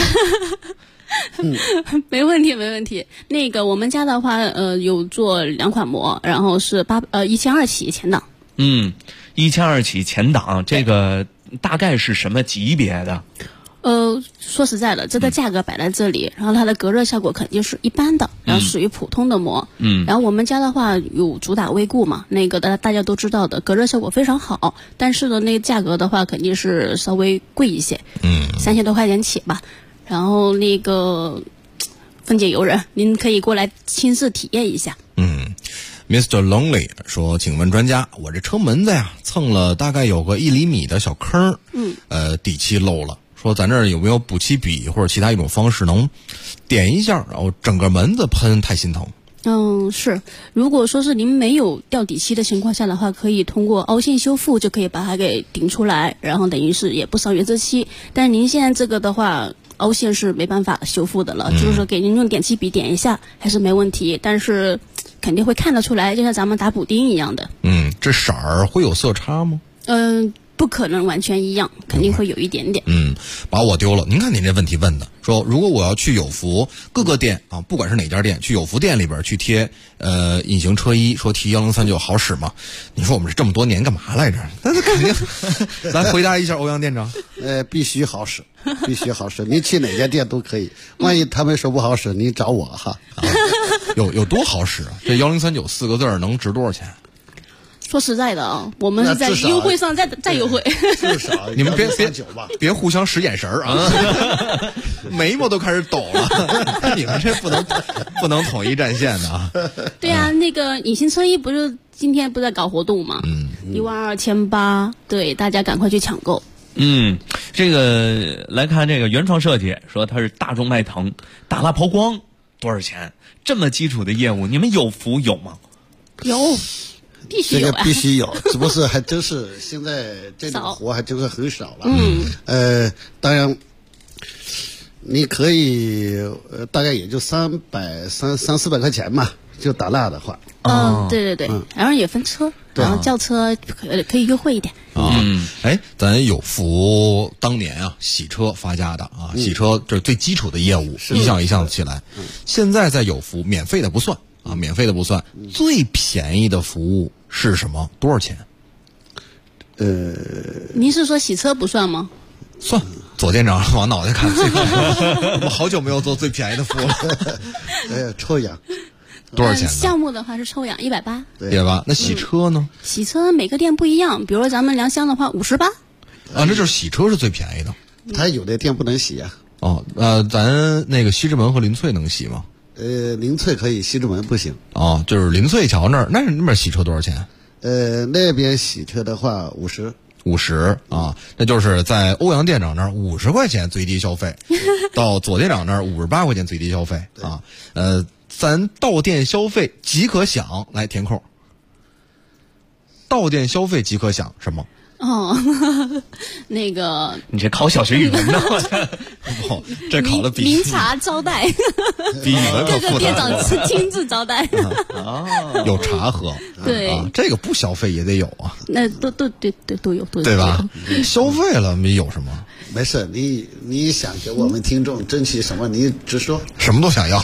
没问题，没问题。那个我们家的话，有做2款膜，然后是1200起前挡。 1200起前挡，这个大概是什么级别的？ 说实在的，这个价格摆在这里，然后它的隔热效果肯定是一般的，然后属于普通的膜。然后我们家的话有主打微固嘛，那个大家都知道的，隔热效果非常好，但是呢，那个价格的话肯定是稍微贵一些，3000多块钱起吧。然后那个分解油人，您可以过来亲自体验一下。 Mr. Lonely 说，请问专家，我这车门子呀蹭了大概有个1厘米的小坑，底漆漏了，说咱这儿有没有补漆笔或者其他一种方式能点一下，然后整个门子喷，太心疼。 是，如果说是您没有掉底漆的情况下的话，可以通过凹陷修复就可以把它给顶出来，然后等于是也不伤原色漆。但是您现在这个的话，凹陷是没办法修复的了，就是说给您用点漆笔点一下还是没问题，但是肯定会看得出来，就像咱们打补丁一样的。 这色儿会有色差吗？ 不可能完全一样，肯定会有一点点。 把我丢了。您看您这问题问的，说如果我要去有福各个店啊，不管是哪家店，去有福店里边去贴隐形车衣，说贴1039好使吗？你说我们这么多年干嘛来着？那肯定。咱回答一下欧阳店长。 必须好使，必须好使。你去哪家店都可以，万一他们说不好使，你找我哈。 有多好使啊？这1039 4个字能值多少钱？ 说实在的啊，我们是在优惠上再优惠。 至少你们别互相使眼神啊，眉毛都开始抖了。你们这不能统一战线的啊。 对啊，那个隐形车衣不是今天不在搞活动吗？12800，对，大家赶快去抢购。 这个来看这个原创设计说它是大众迈腾打蜡抛光多少钱？这么基础的业务，你们有福有吗？ 有。必须有这个必须有，只不过是还真是现在这种活还真是很少了。当然，你可以大概也就300-400块钱嘛，就打蜡的话。 对，然后也分车，然后轿车可以优惠一点。 咱有福当年啊，洗车发家的啊，洗车这是最基础的业务，一项一项起来。现在在有福免费的不算。免费的不算，最便宜的服务是什么？多少钱？ 您是说洗车不算吗？ 算。左店长往脑袋看，我们好久没有做最便宜的服务了。 抽氧多少钱？ 项目的话是抽氧180。 180。那洗车呢？ 洗车每个店不一样，比如说咱们良乡的话58。 那就是洗车是最便宜的。 他有的店不能洗啊。 咱那个西直门和临翠能洗吗？ 临翠可以，西直门不行。 就是临翠桥那儿，那边洗车多少钱？ 那边洗车的话50 啊，那就是在欧阳店长那儿50块钱最低消费，到左店长那儿58块钱最低消费啊。咱到店消费即可享，来填空。到店消费即可享什么？ 那个你这考小学语文呢？ 这考的比明茶招待， 比语文可复杂。 各个店长亲自招待。 有茶喝。 对， 这个不消费也得有啊。 那都有， 对吧？消费了没有什么？ 没事，你想给我们听众争取什么，你直说。 什么都想要。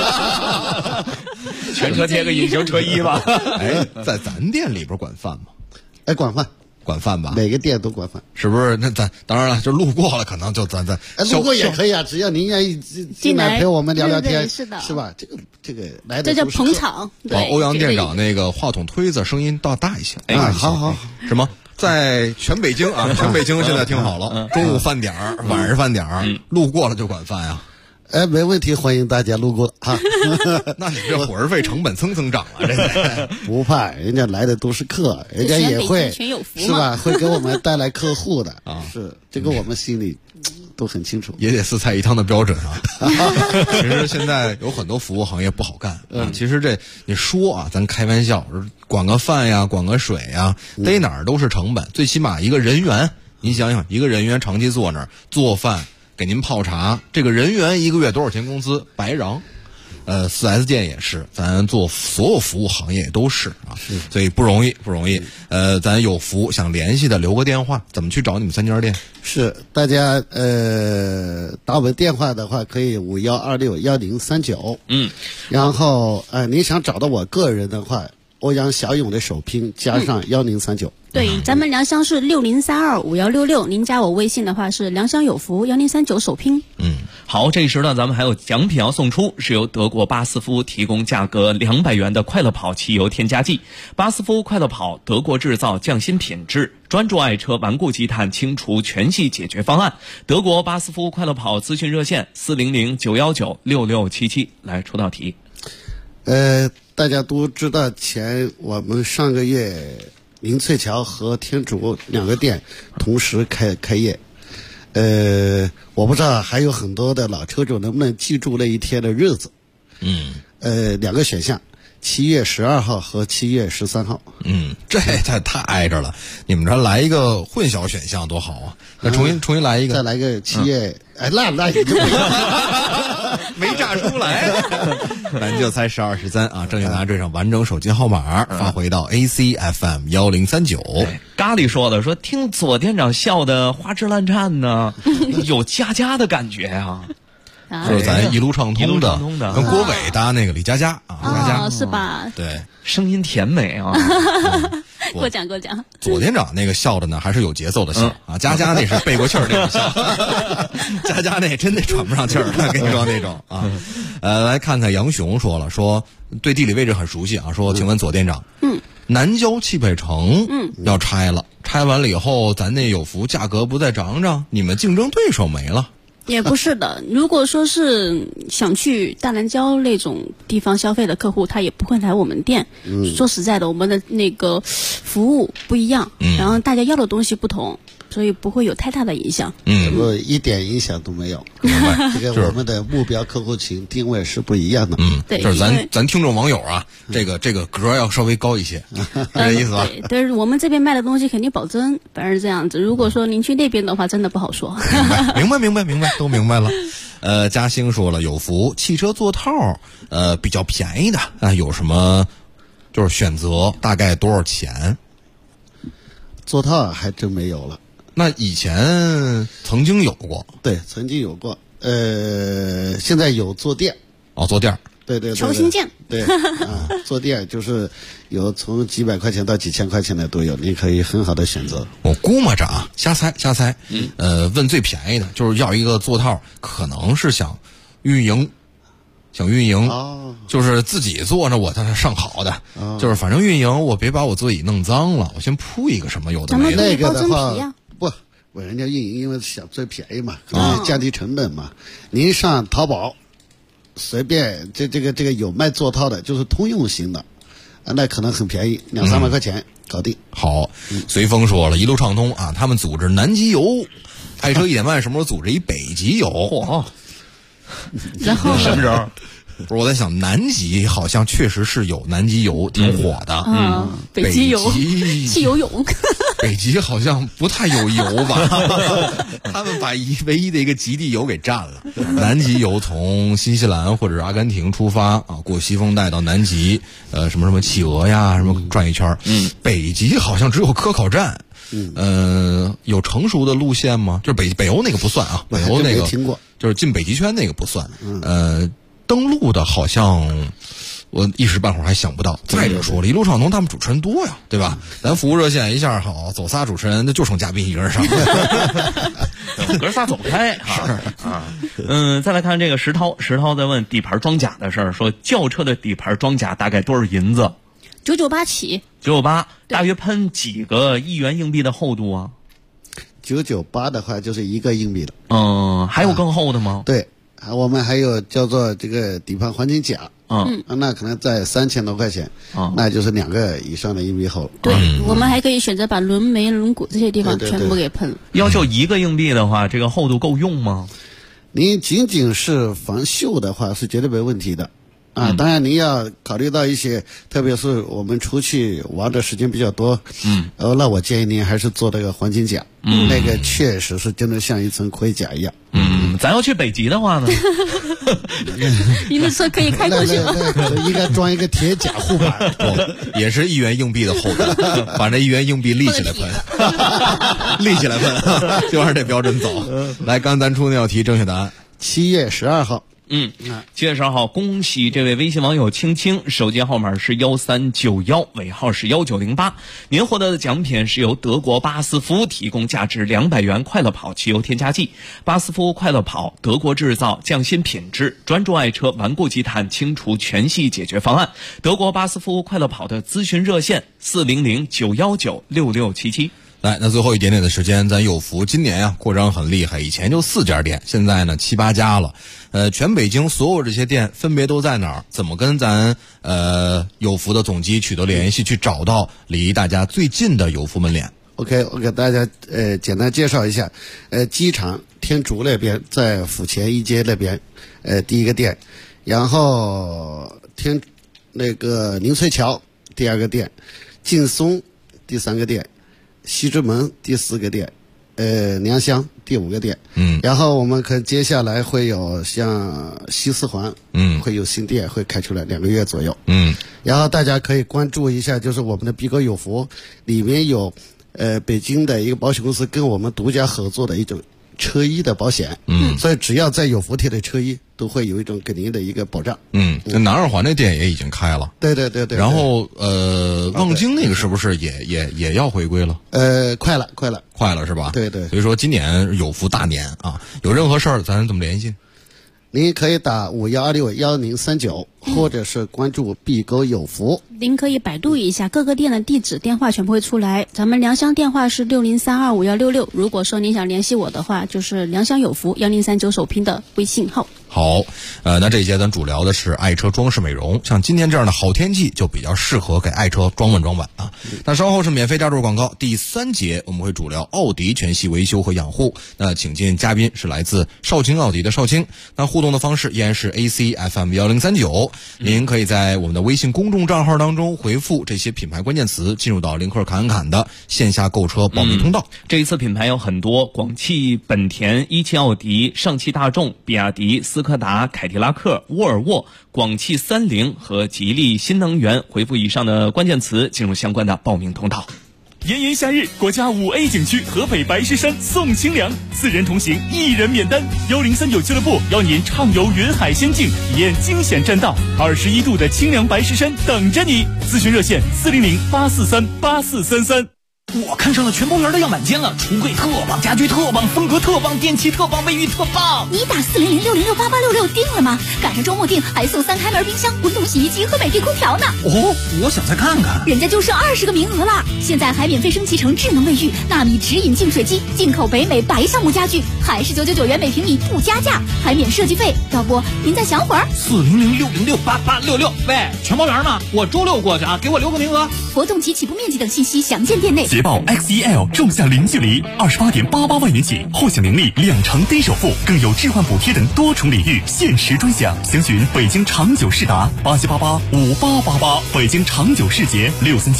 全车贴个隐形车衣吧。 在咱店里边管饭吗？ 管饭吧，每个店都管饭， 是不是？那咱当然了，就路过了，可能就咱路过也可以啊，只要您愿意进来陪我们聊聊天， 是的， 是吧？这个来的这叫捧场。对， 欧阳店长那个话筒推子声音大一些。 好。 什么？在全北京啊，全北京现在听好了，中午饭点儿、晚上饭点儿，路过了就管饭呀。 没问题，欢迎大家路过哈。 那你这伙食费成本蹭蹭涨啊，这不怕，人家来的都是客，人家也会是吧？会给我们带来客户的啊。是这个我们心里都很清楚， 也得4菜1汤的标准啊。其实现在有很多服务行业不好干，其实这你说啊，咱开玩笑，管个饭呀，管个水呀，逮哪儿都是成本。最起码一个人员，你想想，一个人员长期坐那儿做饭，给您泡茶，这个人员一个月多少钱工资？白嚷。4S 店也是，咱做所有服务行业都是啊，所以不容易。咱有服想联系的留个电话，怎么去找你们3家店？ 是大家打我们电话的话，可以51261039，然后您想找到我个人的话，欧阳小勇的首拼加上1039。 对，咱们良乡是60325166，您加我微信的话是良乡有福1039首拼。 好，这一时段咱们还有奖品要送出，是由德国巴斯夫提供价格200元的快乐跑汽油添加剂。巴斯夫快乐跑，德国制造，匠心品质，专注爱车顽固积碳清除全系解决方案。德国巴斯夫快乐跑咨询热线400-919-6677。来出道题。 大家都知道我们上个月明翠桥和天竺2个店同时开业。我不知道还有很多的老车主能不能记住那一天的日子。2个选项，7月12号和7月13号。 这太挨着了，你们这来一个混淆选项多好啊！那重新来一个， 再来个7月，那也就没炸出来。咱就猜12、13啊！正确答案缀上完整手机号码，发回到 ACFM 1039。 咖喱说听左店长笑的花枝乱颤呢，有家的感觉啊。 就是咱一路畅通的，跟郭伟搭那个李佳佳啊， 是吧？ 对， 声音甜美啊。 过奖。 左店长那个笑的呢，还是有节奏的笑啊。佳佳那是背过气儿那种笑，佳佳那真得喘不上气儿，跟你说那种啊。来看看杨雄说对地理位置很熟悉啊，请问左店长，南郊汽配城要拆了，拆完了以后，咱那有福价格不再涨，你们竞争对手没了。 也不是的，如果说是想去大南郊那种地方消费的客户，他也不会来我们店。说实在的，我们的那个服务不一样，然后大家要的东西不同，所以不会有太大的影响。 一点影响都没有。这个我们的目标客户群定位是不一样的。 对， 就是咱听众网友啊，这个格要稍微高一些，是这意思吧？ 对，但是我们这边卖的东西肯定保真，反正是这样子。如果说您去那边的话，真的不好说。 明白，都明白了。嘉兴说了，有福汽车座套，比较便宜的啊，有什么就是选择大概多少钱？ 座套还真没有了。 那以前曾经有过， 对，曾经有过。现在有坐垫。 坐垫。 对， 球形件。 对坐垫就是有从几百块钱到几千块钱的都有，你可以很好的选择。 我估摸着啊，瞎猜。问最便宜的，就是要一个座套，可能是想运营，就是自己坐着我才上好的，就是反正运营我别把我座椅弄脏了，我先铺一个什么有的没的。 那个的话不，人家运营因为想最便宜嘛，降低成本嘛。您上淘宝。随便这个有卖座套的，就是通用型的，那可能很便宜，200-300块钱搞定。好， 随风说了，一路畅通啊，他们组织南极游，爱车1点半什么时候组织一北极游？ 然后什么时候？不是我在想，南极好像确实是有南极游，挺火的。 北极游去游泳。 北极好像不太有油吧？他们把唯一的一个极地游给占了。南极游从新西兰或者是阿根廷出发啊，过西风带到南极，什么企鹅呀，什么转一圈。北极好像只有科考站。有成熟的路线吗？就是北欧那个不算啊，北欧那个就是进北极圈那个不算。登陆的好像我一时半会儿还想不到。再者说了，一路畅通他们主持人多呀，对吧？咱服务热线一下好，走仨主持人，那就剩嘉宾一个人上。 哥仨走开啊！再来看这个石涛在问底盘装甲的事儿，说轿车的底盘装甲大概多少银子 ？998起。 998，大约喷几个1元硬币的厚度啊？ 998的话就是1个硬币的。 还有更厚的吗？ 对。 我们还有叫做这个底盘环境甲。那可能在3000多块钱，那就是2个以上的硬币厚。 对，我们还可以选择把轮眉、轮毂这些地方全部给喷了。 要求1个硬币的话，这个厚度够用吗？ 您仅仅是防锈的话，是绝对没问题的。当然您要考虑到一些，特别是我们出去玩的时间比较多，那我建议您还是做这个环境甲，那个确实是真的像一层盔甲一样。 咱要去北极的话呢， 您的车可以开过去吗？ 应该装一个铁甲护板， 也是1元硬币的厚度，把这1元硬币立起来喷，立起来喷，就按这标准走。来，刚咱出那道题，正确答案 7月12号。 7月12号，恭喜这位微信网友青青，手机号码是1391，尾号是1908。您获得的奖品是由德国巴斯夫提供价值200元快乐跑汽油添加剂。巴斯夫快乐跑，德国制造，匠心品质，专注爱车顽固积碳清除全系解决方案。德国巴斯夫快乐跑的咨询热线400-919-6677。 来，那最后一点点的时间，咱有福今年扩张很厉害，以前就4家店，现在呢7、8家了。全北京所有这些店分别都在哪儿？怎么跟咱有福的总机取得联系，去找到离大家最近的有福门脸？ OK， 我给大家简单介绍一下。机场天竺那边，在府前一街那边，第1个店，然后宁翠桥第2个店，劲松第3个店，西直门第4个店，良乡第5个店。然后我们接下来会有像西四环，会有新店会开出来2个月左右。然后大家可以关注一下，就是我们的必购有福里面有北京的一个保险公司跟我们独家合作的一种车衣的保险。所以只要在有福贴的车衣都会有一种给您的一个保障。 南二环那店也已经开了。 对。 然后望京那个是不是也要回归了？ 快了是吧？ 对。 所以说今年有福大年啊，有任何事儿咱怎么联系？ 您可以打51261039，或者是关注必购有福。 您可以百度一下各个店的地址、电话全部会出来。咱们良乡电话是60325166，如果说您想联系我的话，就是良乡有福1039首拼的微信号。 好，那这一节咱主聊的是爱车装饰美容，像今天这样的好天气就比较适合给爱车装扮啊。那稍后是免费加入广告，第3节我们会主聊奥迪全系维修和养护。那请进嘉宾是来自少卿奥迪的少卿，那互动的方式依然是 ACFM1039，您可以在我们的微信公众账号当中回复这些品牌关键词，进入到林克侃侃的线下购车保密通道。 这一次品牌有很多，广汽本田、17奥迪、上汽大众、比亚迪、斯柯达、凯迪拉克、沃尔沃、广汽30和吉利新能源，回复以上的关键词进入相关的报名通道。 炎炎夏日，国家5A 景区合肥白石山送清凉，4人同行1人免单。1039俱乐部邀您畅游云海仙境，体验惊险栈道，21度的清凉白石山等着你。咨询热线400-843-8433。 我看上了全包园的样板间了，橱柜特棒，家具特棒，风格特棒，电器特棒，卫浴特棒。 你打400-606-8866订了吗？赶上周末订还送3开门冰箱、滚筒洗衣机和美的空调呢。 哦，我想再看看。 人家就剩20个名额了，现在还免费升级成智能卫浴、纳米直饮净水机、进口北美白橡木家具，还是999元每平米不加价，还免设计费。要不您再想会儿 ？400-606-8866。喂，全包园吗？我周6过去啊，给我留个名额。 活动及起步面积等信息详见店内。 捷豹 XEL 仲夏零距离28.88万元起，后享能力2成低首付，更有置换补贴等多重礼遇，限时专享。详询北京长久世达87885888，北京长久世捷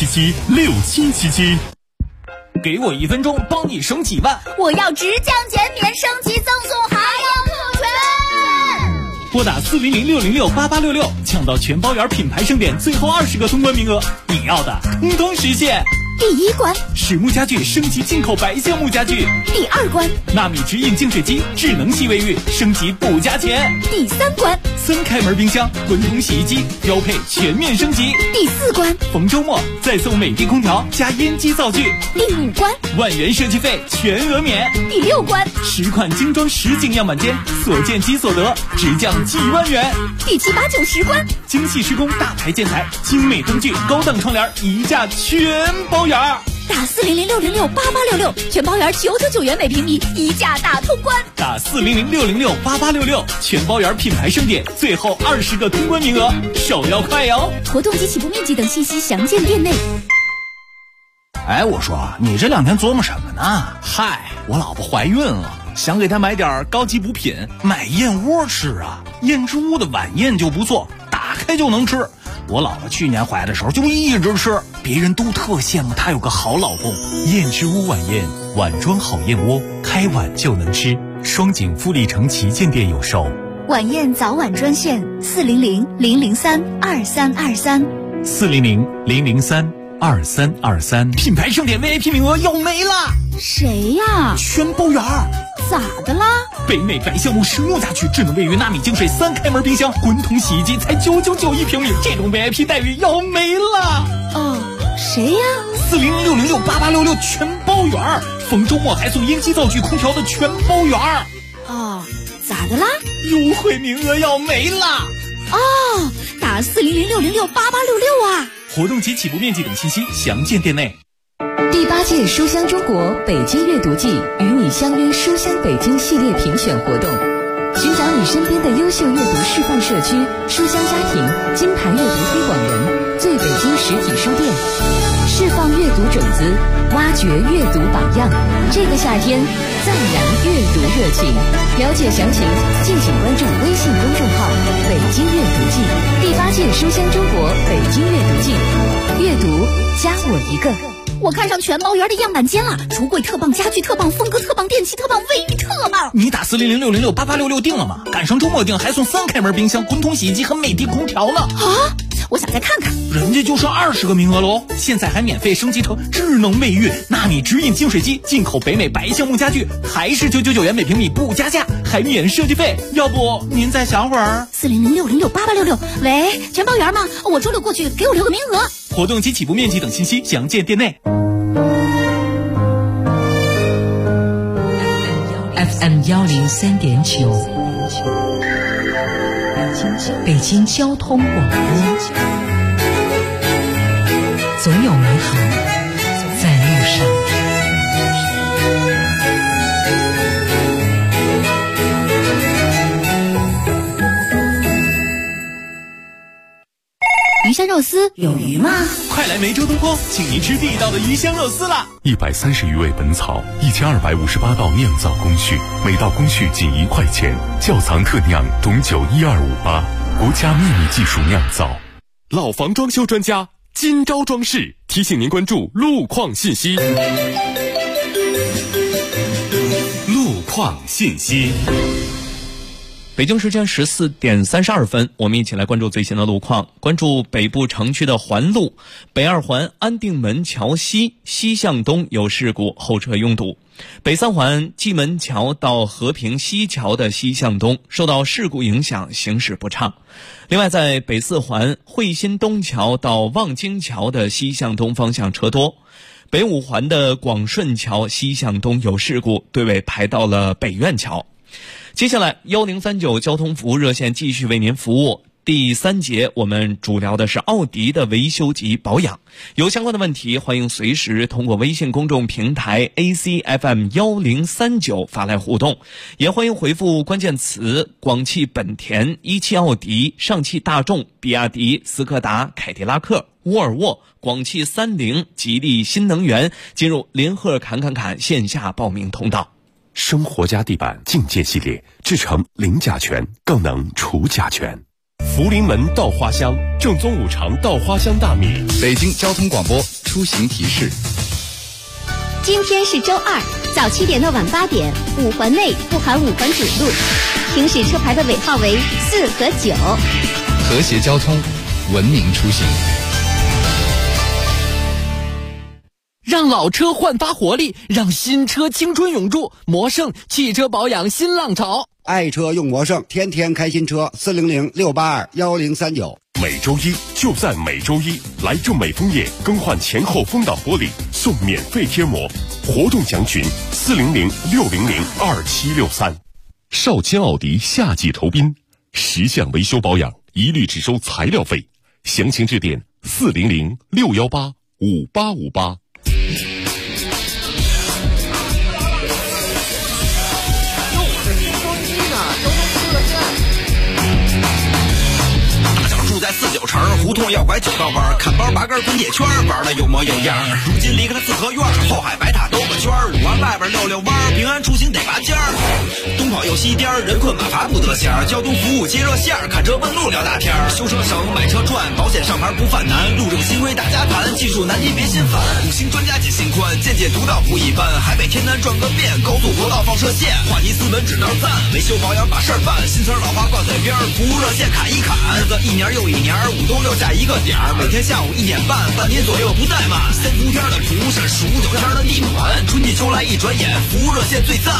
63776777。 给我1分钟，帮你省几万。 我要直降减免，升级赠送还要特权。 拨打400-606-8866，抢到全包园品牌盛典最后20个通关名额，你要的通通实现。 第1关， 实木家具升级进口白橡木家具。 第2关， 纳米直饮净水机、智能系卫浴升级不加钱。 第3关 ，3开门冰箱、滚筒洗衣机标配全面升级。 第4关， 逢周末再送美的空调加烟机灶具。 第5关， 万元设计费全额免。 第6关 ，10款精装实景样板间，所见即所得，直降几万元。 第7、8、9、10关， 精细施工大牌建材、精美灯具、高档窗帘，一价全包圆。 打400-606-8866，全包圆999元每平米，一价大通关。 打400-606-8866，全包圆品牌盛典，最后20个通关名额，手要快哟！ 活动及起步面积等信息详见店内。 哎，我说你这2天琢磨什么呢？嗨，我老婆怀孕了，想给她买点高级补品，买燕窝吃啊。燕之屋的晚宴就不错，打开就能吃。我老婆去年怀的时候就一直吃，别人都特羡慕她有个好老公。 燕之屋晚宴，碗装好燕窝，开碗就能吃。双井富力城旗舰店有售。 晚宴早晚专线400-003-2323。 400-003-2323。 品牌盛典 VIP 名额要没了。 谁呀？ 全包圆。 咋的啦？ 北美白橡木实木家具，智能卫浴纳米净水3开门冰箱，滚筒洗衣机才999一平米，这种 VIP 待遇要没了。 哦，谁呀 ？400-606-8866全包圆，逢周末还送烟机灶具空调的全包圆。 哦，咋的啦？ 优惠名额要没了。 哦，打400-606-8866啊！ 活动及起步面积等信息详见店内。 第8届书香中国北京阅读季与你相约书香北京系列评选活动，寻找你身边的优秀阅读示范社区、书香家庭、金牌阅读推广人、最北京实体书店，释放阅读种子，挖掘阅读榜样。这个夏天，再燃阅读热情。了解详情，敬请关注微信公众号“北京阅读季”。第8届书香中国北京阅读季，阅读加我一个。 我看上全包圆的样板间了，橱柜特棒，家具特棒，风格特棒，电器特棒，卫浴特棒。 你打400-606-8866定了吗？赶上周末定还送3开门冰箱、滚筒洗衣机和美的空调呢。 啊！我想再看看。 人家就剩20个名额喽，现在还免费升级成智能卫浴、纳米直饮净水机，进口北美白橡木家具，还是999元每平米不加价，还免设计费。要不您再想会儿 ？400-606-8866，喂，全包圆吗？我周6过去，给我留个名额。 活动及起步面积等信息详见店内。 FM 103.9，北京交通广播，总有美好在路上。 鱼香肉丝有鱼吗？ 快来梅州东坡，请您吃地道的鱼香肉丝啦 ！130余味本草，1258道酿造工序，每道工序仅1块钱。窖藏特酿董酒12588，国家秘密技术酿造。 老房装修专家金招装饰提醒您关注路况信息。 路况信息。 北京时间14点32分，我们一起来关注最新的路况。关注北部城区的环路，北2环安定门桥西西向东有事故，后车拥堵。北3环蓟门桥到和平西桥的西向东受到事故影响，行驶不畅。另外，在北4环汇新东桥到望京桥的西向东方向车多。北5环的广顺桥西向东有事故，队尾排到了北苑桥。接下来1039交通服务热线继续为您服务。第3节我们主聊的是奥迪的维修及保养，有相关的问题欢迎随时通过微信公众平台 ACFM 1039发来互动，也欢迎回复关键词广汽本田、17奥迪、上汽大众、比亚迪、斯柯达、凯迪拉克、沃尔沃、广汽30、吉利新能源进入联合侃线下报名通道。 生活家地板境界系列制成零甲醛，更能除甲醛。福临门稻花香，正宗5常稻花香大米。 北京交通广播出行提示： 今天是周2，早7点到晚8点，5环内不含5环主路，行驶车牌的尾号为4和9。 和谐交通，文明出行。 让老车焕发活力，让新车青春永驻。魔胜汽车保养新浪潮， 爱车用魔胜，天天开新车。400-682-1039。 每周一就在每周一，来正美枫叶更换前后风挡玻璃，送免费贴膜。活动详询400-600-2763。 少卿奥迪夏季酬宾，10项维修保养一律只收材料费，详情致电400-618-5858。 在49城，胡同要拐9道弯，看包拔根滚铁圈，玩的有模有样。如今离开了四合院，后海白塔兜个圈，5环外边溜溜弯，平安出行得拔尖儿。东跑又西颠，人困马乏不得闲，交通服务接热线，看车问路聊大天，修车省买车赚，保险上牌不犯难，路政新规大家谈，技术难题别心烦，5星专家解心宽，渐渐独到不一般，海北天南转个遍，高速国道放射线，话题斯文指道赞，维修保养把事儿办，新词老话挂嘴边，服务热线砍一砍，日子一年又一年，5冬又下一个点儿，每天下午1点半，半年左右不怠慢，3伏天的蒲扇，数9天的地暖，春季秋来一转眼，服务热线最赞。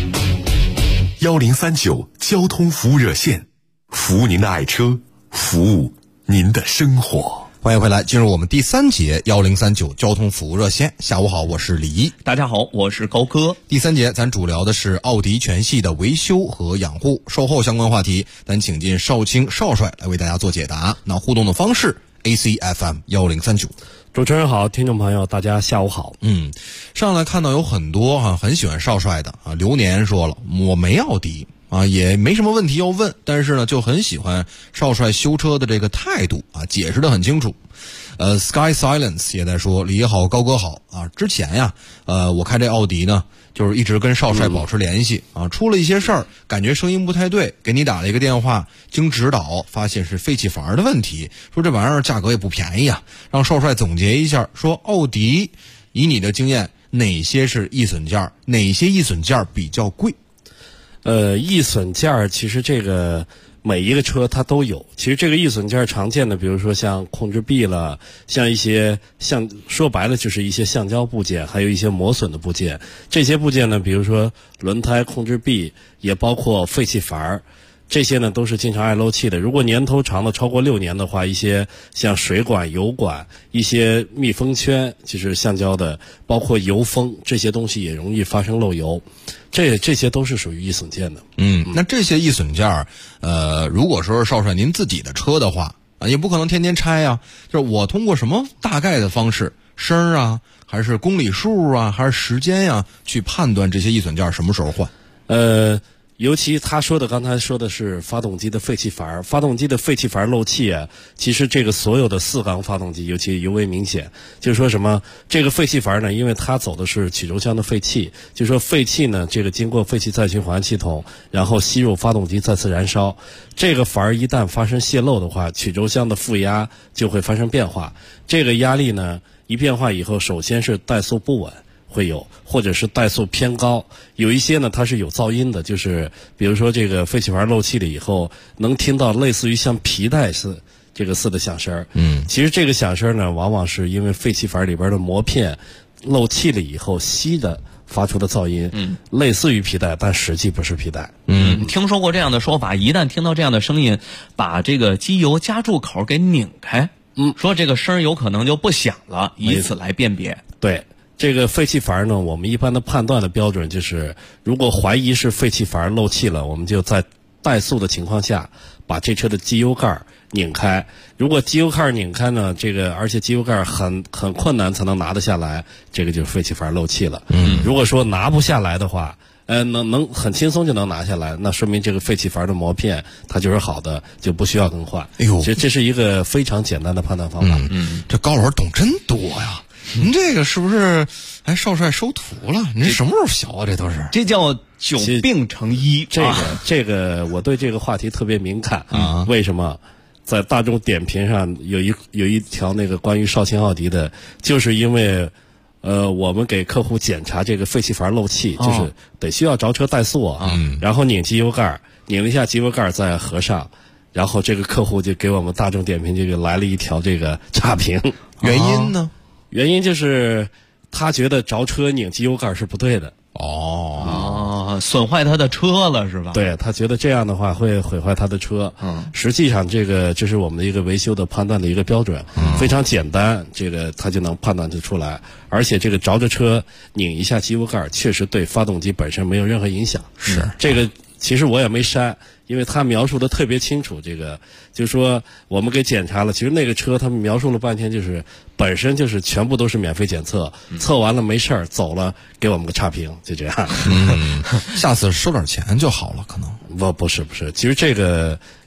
1039交通服务热线，服务您的爱车，服务您的生活。 欢迎回来，进入我们第3节1039交通服务热线。下午好，我是李一。 大家好，我是高哥。 第3节咱主聊的是奥迪全系的维修和养护，售后相关话题，咱请进少卿少帅来为大家做解答。那互动的方式 ACFM 1039。 主持人好，听众朋友大家下午好。 上来看到有很多很喜欢少帅的流年说了，我没奥迪也没什么问题要问，但是呢就很喜欢少帅修车的这个态度解释得很清楚。Sky Silence 也在说李爷好，高哥好之前呀我开这奥迪呢就是一直跟少帅保持联系出了一些事儿，感觉声音不太对，给你打了一个电话，经指导发现是废气阀的问题，说这玩意儿价格也不便宜让少帅总结一下，说奥迪以你的经验哪些是易损件，哪些易损件比较贵？ 易损件其实这个每一个车它都有，其实这个易损件常见的，比如说像控制臂了，像一些说白了就是一些橡胶部件，还有一些磨损的部件。这些部件呢，比如说轮胎、控制臂，也包括废气阀，这些呢都是经常爱漏气的。如果年头长的超过6年的话，一些像水管、油管，一些密封圈，就是橡胶的，包括油封，这些东西也容易发生漏油。这些都是属于易损件的。 那这些易损件如果说是少帅您自己的车的话也不可能天天拆就是我通过什么大概的方式，声还是公里数还是时间去判断这些易损件什么时候换？ 尤其他刚才说的是发动机的废气阀，发动机的废气阀漏气其实这个所有的4缸发动机尤其尤为明显。就是说什么这个废气阀呢，因为它走的是曲轴箱的废气，就是说废气呢这个经过废气再循环系统，然后吸入发动机再次燃烧，这个阀一旦发生泄漏的话，曲轴箱的负压就会发生变化，这个压力呢一变化以后，首先是怠速不稳会有，或者是怠速偏高，有一些呢它是有噪音的，就是比如说这个废气阀漏气了以后，能听到类似于像皮带似的响声。其实这个响声呢，往往是因为废气阀里边的膜片漏气了以后吸的发出的噪音，类似于皮带，但实际不是皮带。 听说过这样的说法，一旦听到这样的声音，把这个机油加注口给拧开，说这个声有可能就不响了，以此来辨别。 对。这个废气阀呢，我们一般的判断的标准就是，如果怀疑是废气阀漏气了，我们就在怠速的情况下，把这车的机油盖拧开。如果机油盖拧开呢，而且机油盖很困难才能拿得下来，这个就是废气阀漏气了。如果说拿不下来的话，能很轻松就能拿下来，那说明这个废气阀的膜片它就是好的，就不需要更换。其实这是一个非常简单的判断方法。 这高老师懂真多呀。您这个是不是少帅收徒了？您什么时候学这都是？ 这叫久病成医。 这个我对这个话题特别敏感为什么？在大众点评上有一条那个关于少卿奥迪的，就是因为我们给客户检查这个废气阀漏气，就是得需要着车怠速然后拧机油盖，拧了一下机油盖再合上，然后这个客户就给我们大众点评就来了一条这个差评。 原因呢？ 原因就是他觉得着车拧机油盖是不对的。 损坏他的车了是吧？ 对，他觉得这样的话会毁坏他的车。实际上这是我们的一个维修的判断的一个标准，非常简单，他就能判断得出来。而且这个着着车拧一下机油盖，确实对发动机本身没有任何影响。 是这个其实我也没删，因为他描述的特别清楚，就是说我们给检查了，其实那个车他们描述了半天，就是本身就是全部都是免费检测，测完了没事儿走了，给我们个差评，就这样。 下次收点钱就好了，可能不是，其实这个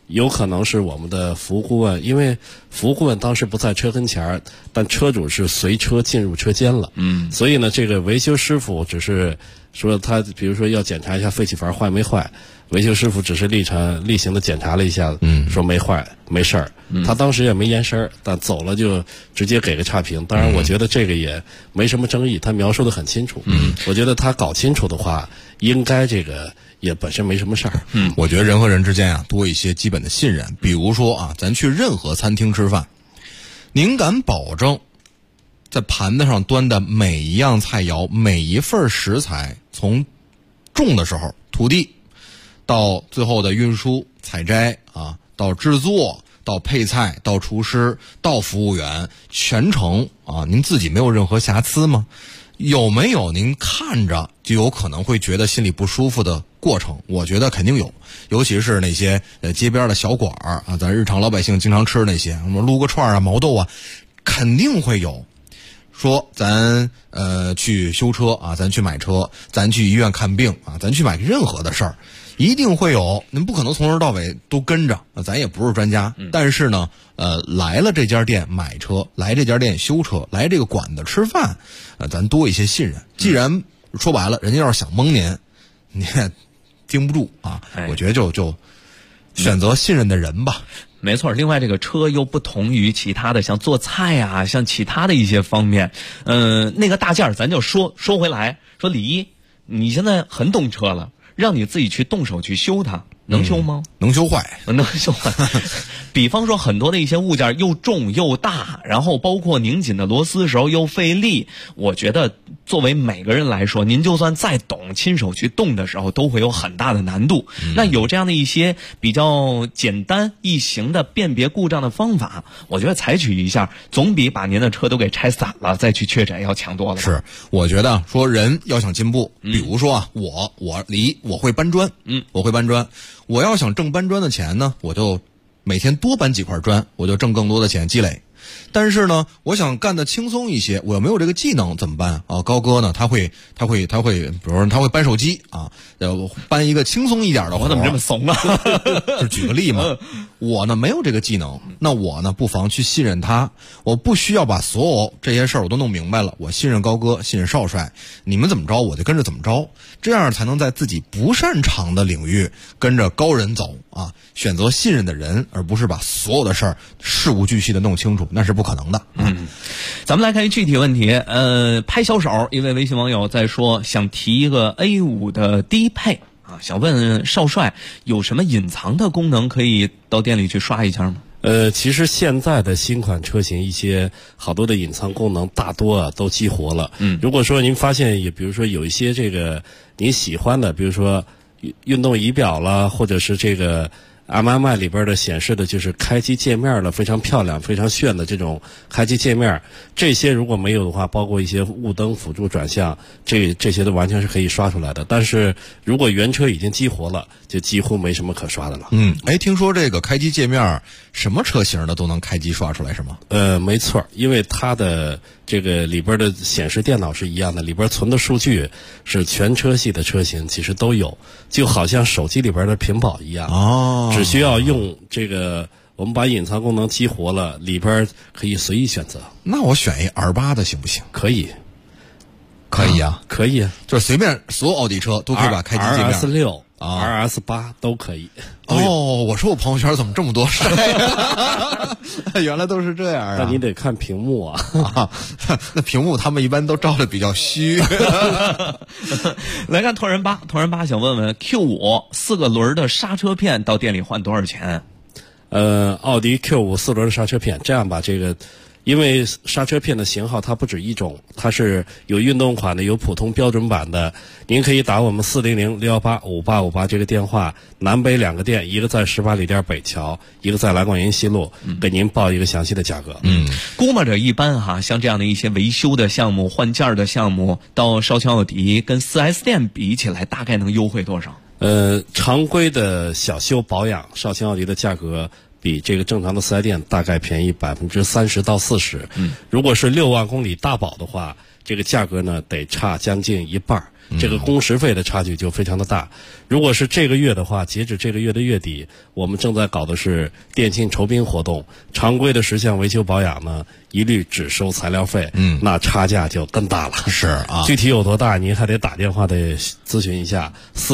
有可能是我们的服务顾问，因为服务顾问当时不在车跟前儿，但车主是随车进入车间了。所以呢，这个维修师傅只是说他，比如说要检查一下废气阀坏没坏，维修师傅只是例行的检查了一下，说没坏，没事儿。他当时也没言声，但走了就直接给个差评。当然，我觉得这个也没什么争议，他描述的很清楚。我觉得他搞清楚的话，应该这个也本身没什么事儿。 我觉得人和人之间啊，多一些基本的信任。比如说啊，咱去任何餐厅吃饭，您敢保证在盘子上端的每一样菜肴、每一份食材，从种的时候土地，到最后的运输采摘啊，到制作，到配菜，到厨师，到服务员，全程啊，您自己没有任何瑕疵吗？有没有您看着就有可能会觉得心里不舒服的过程？我觉得肯定有，尤其是那些街边的小馆儿啊，咱日常老百姓经常吃那些什么撸个串啊、毛豆啊，肯定会有。说咱去修车啊，咱去买车，咱去医院看病啊，咱去买任何的事儿，一定会有。您不可能从头到尾都跟着，咱也不是专家。但是呢，来了这家店买车，来这家店修车，来这个馆子吃饭，咱多一些信任。既然说白了，人家要是想蒙您，你也盯不住啊。我觉得就选择信任的人吧。 没错，另外这个车又不同于其他的，像做菜啊，像其他的一些方面，那个大件儿咱就说回来，说李一，你现在很懂车了，让你自己去动手去修它，能修吗？ 能修坏， 能修坏。比方说很多的一些物件又重又大，然后包括拧紧的螺丝时候又费力，我觉得作为每个人来说，您就算再懂，亲手去动的时候都会有很大的难度。那有这样的一些比较简单易行的辨别故障的方法，我觉得采取一下，总比把您的车都给拆散了再去确诊要强多了。 是，我觉得说人要想进步，比如说啊，我会搬砖，我会搬砖，我要想挣搬砖的钱呢，我就每天多搬几块砖，我就挣更多的钱积累。但是呢，我想干得轻松一些，我又没有这个技能怎么办啊？高哥呢，他会，比如说他会搬手机啊，搬一个轻松一点的活。 我怎么这么怂啊？ 就举个例嘛，我呢没有这个技能，那我呢不妨去信任他，我不需要把所有这些事儿我都弄明白了，我信任高哥，信任少帅，你们怎么着我就跟着怎么着，这样才能在自己不擅长的领域跟着高人走啊，选择信任的人，而不是把所有的事儿事无巨细的弄清楚，那是不可能的。 咱们来看一具体问题，拍小手，一位微信网友在说想提一个 A5 的低配啊，想问少帅有什么隐藏的功能可以到店里去刷一下吗？ 其实现在的新款车型一些好多的隐藏功能大多啊都激活了。如果说您发现也比如说有一些这个您喜欢的，比如说运动仪表啦，或者是这个MMI 里边的显示的就是开机界面了，非常漂亮非常炫的这种开机界面，这些如果没有的话，包括一些雾灯辅助转向，这些都完全是可以刷出来的。但是如果原车已经激活了，就几乎没什么可刷的了。 听说这个开机界面什么车型的都能开机刷出来是吗？ 没错，因为它的这个里边的显示电脑是一样的，里边存的数据是全车系的车型其实都有，就好像手机里边的屏保一样。只需要用这个，我们把隐藏功能激活了，里边可以随意选择。 那我选一 R8 的行不行？ 可以， 可以啊， 可以啊， 就是随便所有奥迪车都可以把开机界面。 RS6、RS8 都可以。 我说我朋友圈怎么这么多晒呀？原来都是这样啊！ 那你得看屏幕啊， 那屏幕他们一般都照的比较虚。 来看同仁八想问问 Q5 4个轮的刹车片到店里换多少钱？ 奥迪 Q5 4轮的刹车片，这样吧，这个因为刹车片的型号它不止一种，它是有运动款的，有普通标准版的。您可以打我们400-618-5858这个电话，南北2个店，一个在18里店北桥，一个在兰广沿西路，给您报一个详细的价格。 估摸着一般像这样的一些维修的项目、换件的项目，到少卿奥迪跟 4S 店比起来，大概能优惠多少？ 常规的小修保养，少卿奥迪的价格比这个正常的4S店大概便宜30%到40%。如果是6万公里大保的话，这个价格呢得差将近一半。这个工时费的差距就非常的大。如果是这个月的话，截止这个月的月底，我们正在搞的是电信酬宾活动，常规的10项维修保养呢，一律只收材料费，那差价就更大了。 是啊， 具体有多大，您还得打电话得咨询一下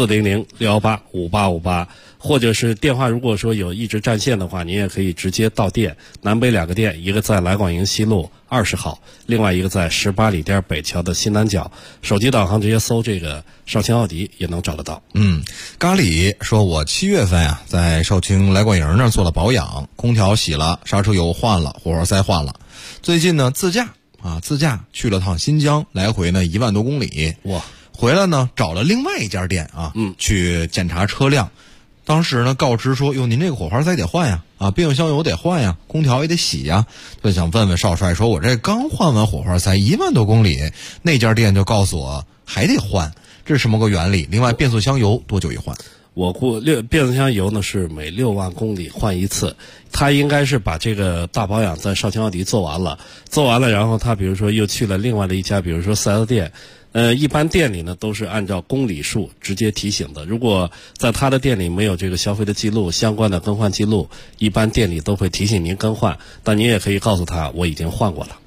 400-618-5858，或者是电话如果说有一直占线的话，您也可以直接到店，南北2个店，一个在来广营西路20号，另外一个在18里店北桥的西南角，手机导航直接搜这个绍兴奥迪也能找得到。 咖喱说，我7月份啊在绍兴来广营那儿做了保养，空调洗了，刹车油换了，火花塞换了。最近呢自驾去了趟新疆，来回呢1万多公里。 哇！ 回来呢找了另外一家店去检查车辆。当时呢告知说，哟，您这个火花塞得换呀，变速箱油得换呀，空调也得洗呀。就想问问少帅，说我这刚换完火花塞1万多公里，那家店就告诉我还得换，这是什么个原理？另外变速箱油多久一换？ 我估变速箱油呢是每6万公里换一次，他应该是把这个大保养在绍兴奥迪做完了，然后他比如说又去了另外的一家，比如说4S店。一般店里呢都是按照公里数直接提醒的，如果在他的店里没有这个消费的记录，相关的更换记录，一般店里都会提醒您更换，但您也可以告诉他我已经换过了。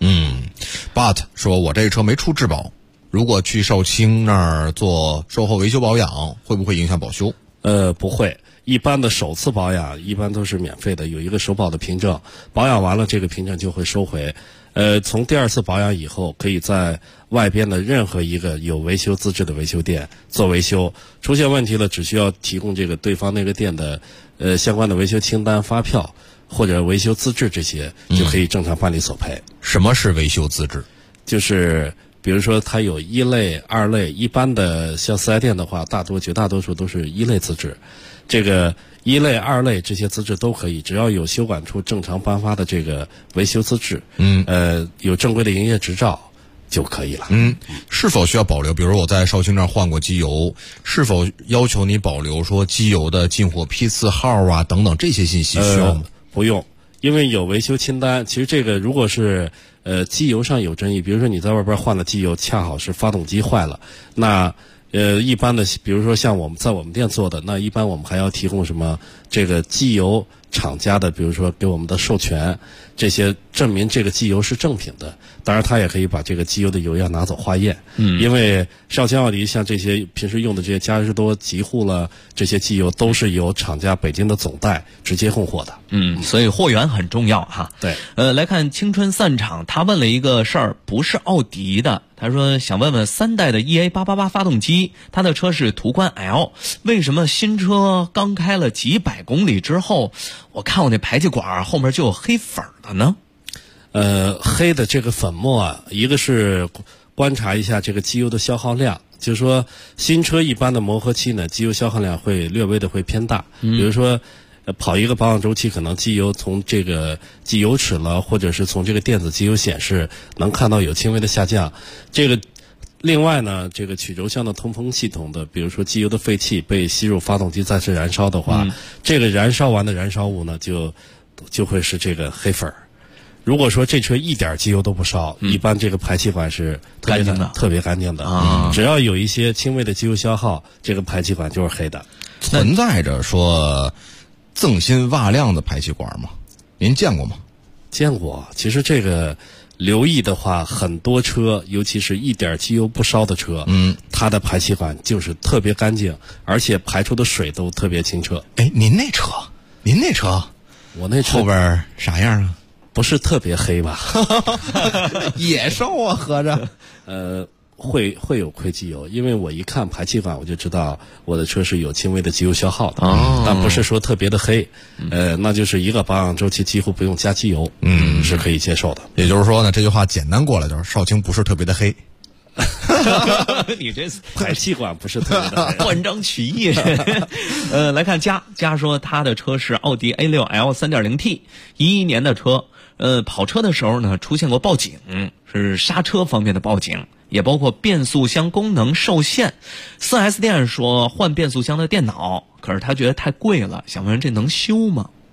But 说，我这个车没出质保，如果去绍兴那儿做售后维修保养，会不会影响保修？ 不会。一般的首次保养一般都是免费的，有一个首保的凭证，保养完了这个凭证就会收回。从第2次保养以后，可以在外边的任何一个有维修资质的维修店做维修，出现问题了只需要提供这个对方那个店的相关的维修清单、发票或者维修资质，这些就可以正常办理索赔。 什么是维修资质？ 就是比如说它有1类、2类，一般的像4S店的话，绝大多数都是1类资质。这个1类、2类这些资质都可以，只要有修管处正常颁发的这个维修资质，有正规的营业执照就可以了。 是否需要保留？比如我在绍兴那儿换过机油，是否要求你保留说机油的进货批次号啊等等这些信息需要吗？ 不用，因为有维修清单。其实这个如果是机油上有争议，比如说你在外边换了机油，恰好是发动机坏了，那一般的，比如说像我们在我们店做的，那一般我们还要提供什么这个机油厂家的，比如说给我们的授权，这些证明这个机油是正品的。当然他也可以把这个机油的油样拿走化验，因为绍兴奥迪像这些平时用的这些嘉实多、极护了这些机油都是由厂家北京的总代直接供货的。 所以货源很重要哈。 对， 来看青春散场，他问了一个事儿，不是奥迪的，他说想问问3代的 EA888 发动机，他的车是途观 L， 为什么新车刚开了几百公里之后，我看我那排气管后面就有黑粉了呢？ 黑的这个粉末啊，一个是观察一下这个机油的消耗量，就是说新车一般的磨合期呢，机油消耗量会略微的会偏大，比如说跑一个保养周期，可能机油从这个机油尺了，或者是从这个电子机油显示能看到有轻微的下降。这个另外呢，这个曲轴箱的通风系统的，比如说机油的废气被吸入发动机再次燃烧的话，这个燃烧完的燃烧物呢，就会是这个黑粉儿。如果说这车一点机油都不烧，一般这个排气管是特别干净的。只要有一些轻微的机油消耗，这个排气管就是黑的。 存在着说锃新瓦亮的排气管吗？您见过吗？ 见过。其实这个留意的话，很多车，尤其是一点机油不烧的车，它的排气管就是特别干净，而且排出的水都特别清澈。 您那车， 我那车后边啥样啊？ 不是特别黑吧？ 野兽啊，合着。 会有亏机油，因为我一看排气管我就知道我的车是有轻微的机油消耗的，但不是说特别的黑，那就是一个保养周期几乎不用加机油，是可以接受的。 也就是说呢，这句话简单过来就是绍兴不是特别的黑。 你这排气管不是特别的黑， 断章取义。来看佳说他的车是奥迪 A6L 3.0T，11年的车，跑车的时候呢出现过报警，是刹车方面的报警，也包括变速箱功能受限。4S 店说换变速箱的电脑，可是他觉得太贵了，想问这能修吗？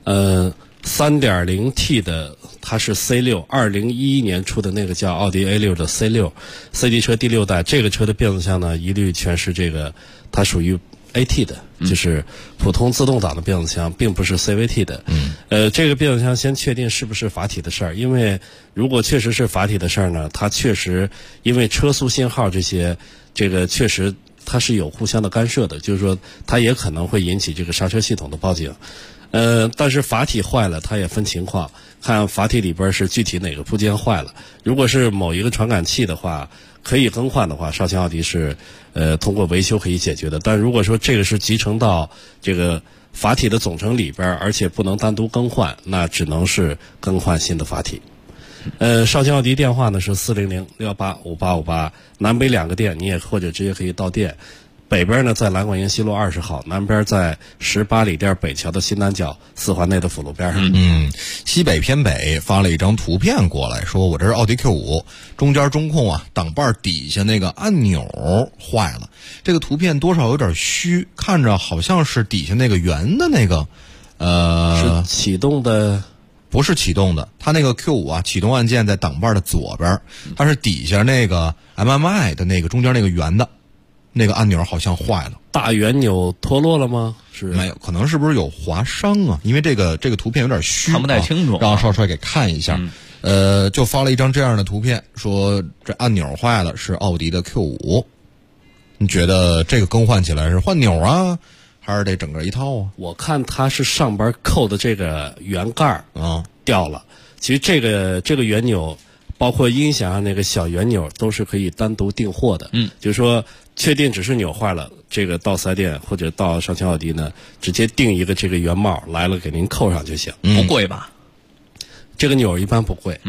3.0T 的它是 C6，2011年出的那个叫奥迪 A6 的 C6 级车第6代，这个车的变速箱呢一律全是这个，它属于 AT 的，就是普通自动挡的变速箱，并不是 CVT 的。这个变速箱先确定是不是阀体的事儿，因为如果确实是阀体的事儿呢，它确实因为车速信号这个确实它是有互相的干涉的，就是说它也可能会引起这个刹车系统的报警。但是阀体坏了，它也分情况，看阀体里边是具体哪个部件坏了。如果是某一个传感器的话，可以更换的话，绍兴奥迪是通过维修可以解决的。但如果说这个是集成到这个阀体的总成里边，而且不能单独更换，那只能是更换新的阀体。绍兴奥迪电话呢是400-618-5858，南北2个店，你也或者直接可以到店。北边呢在兰管营西路20号，南边在18里店北桥的新南角4环内的辅路边上。 西北偏北发了一张图片过来，说我这是奥迪 Q5，中间中控啊挡把底下那个按钮坏了。这个图片多少有点虚，看着好像是底下那个圆的那个， 是启动的。 不是启动的，它那个 Q5啊，启动按键在挡把的左边，它是底下那个 MMI 的那个中间那个圆的。那个按钮好像坏了， 大圆钮脱落了吗？是没有，可能是不是有划伤啊？因为这个图片有点虚， 看不太清楚， 让少帅给看一下。就发了一张这样的图片，说这按钮坏了，是奥迪的 Q5。你觉得这个更换起来是换钮啊，还是得整个一套啊？ 我看它是上边扣的这个圆盖掉了。其实这个圆钮，包括音响上那个小圆钮，都是可以单独订货的。就是说确定只是钮坏了，这个到4S店或者到绍兴奥迪呢，直接订一个这个圆帽来了，给您扣上就行。 不贵吧？ 这个钮一般不贵。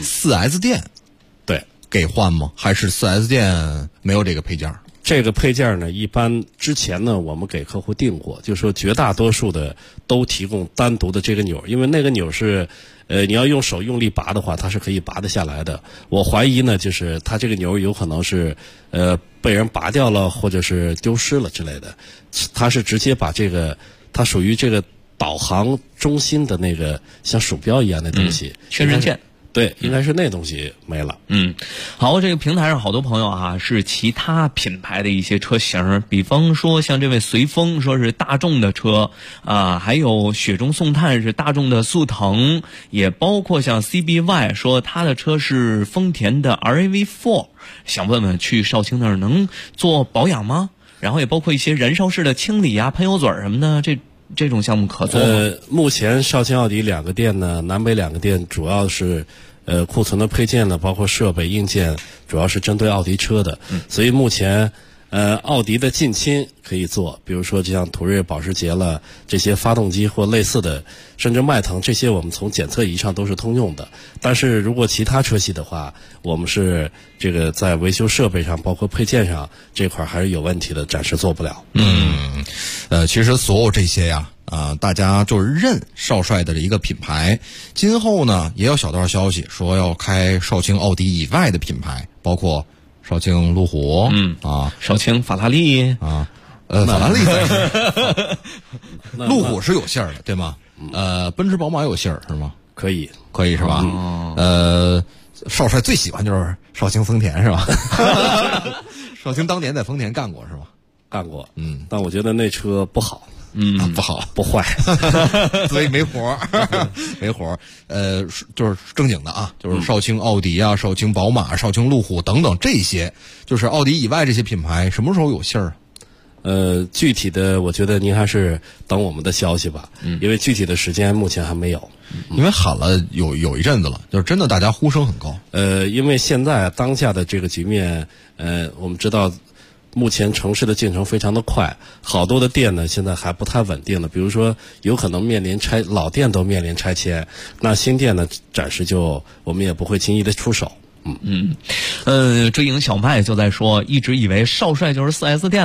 4S店对给换吗？还是4S店没有这个配件？ 这个配件呢，一般之前呢，我们给客户订过，就是说绝大多数的都提供单独的这个钮，因为那个钮是，你要用手用力拔的话，它是可以拔得下来的。我怀疑呢，就是它这个钮有可能是，被人拔掉了，或者是丢失了之类的。它是直接把这个，它属于这个导航中心的那个像鼠标一样的东西， 确认键。 对，应该是那东西没了。 好，这个平台上好多朋友啊，是其他品牌的一些车型，比方说像这位随风说是大众的车啊，还有雪中送炭是大众的速腾，也包括像 CBY 说他的车是丰田的 RAV4， 想问问去绍兴那儿能做保养吗？然后也包括一些燃烧式的清理啊、喷油嘴什么的，这种项目可做吗？ 目前绍兴奥迪2个店呢，南北2个店主要是库存的配件呢，包括设备硬件，主要是针对奥迪车的。所以目前奥迪的近亲可以做，比如说就像途锐、保时捷了这些发动机或类似的，甚至迈腾这些，我们从检测仪上都是通用的。但是如果其他车系的话，我们是这个在维修设备上，包括配件上这块还是有问题的，暂时做不了。 其实所有这些呀，大家就是认少帅的一个品牌。今后呢，也有小道消息说要开绍兴奥迪以外的品牌，包括绍兴路虎， 绍兴法拉利啊，法拉利路虎是有信儿的，对吗？奔驰、宝马有信儿是吗？ 可以是吧？少帅最喜欢就是绍兴丰田是吧？绍兴当年在丰田干过是吧？ 干过，但我觉得那车不好。 不好， 不坏， 所以没活没活就是正经的啊，就是绍兴奥迪啊、绍兴宝马、绍兴路虎等等这些，就是奥迪以外这些品牌，什么时候有信儿？ 具体的，我觉得您还是等我们的消息吧，因为具体的时间目前还没有。 因为喊了有一阵子了，就是真的大家呼声很高。 因为现在当下的这个局面，我们知道。目前城市的进程非常的快，好多的店呢现在还不太稳定的，比如说有可能面临老店都面临拆迁，那新店呢暂时我们也不会轻易的出手。 追影小麦就在说，一直以为少帅就是4S店的呢。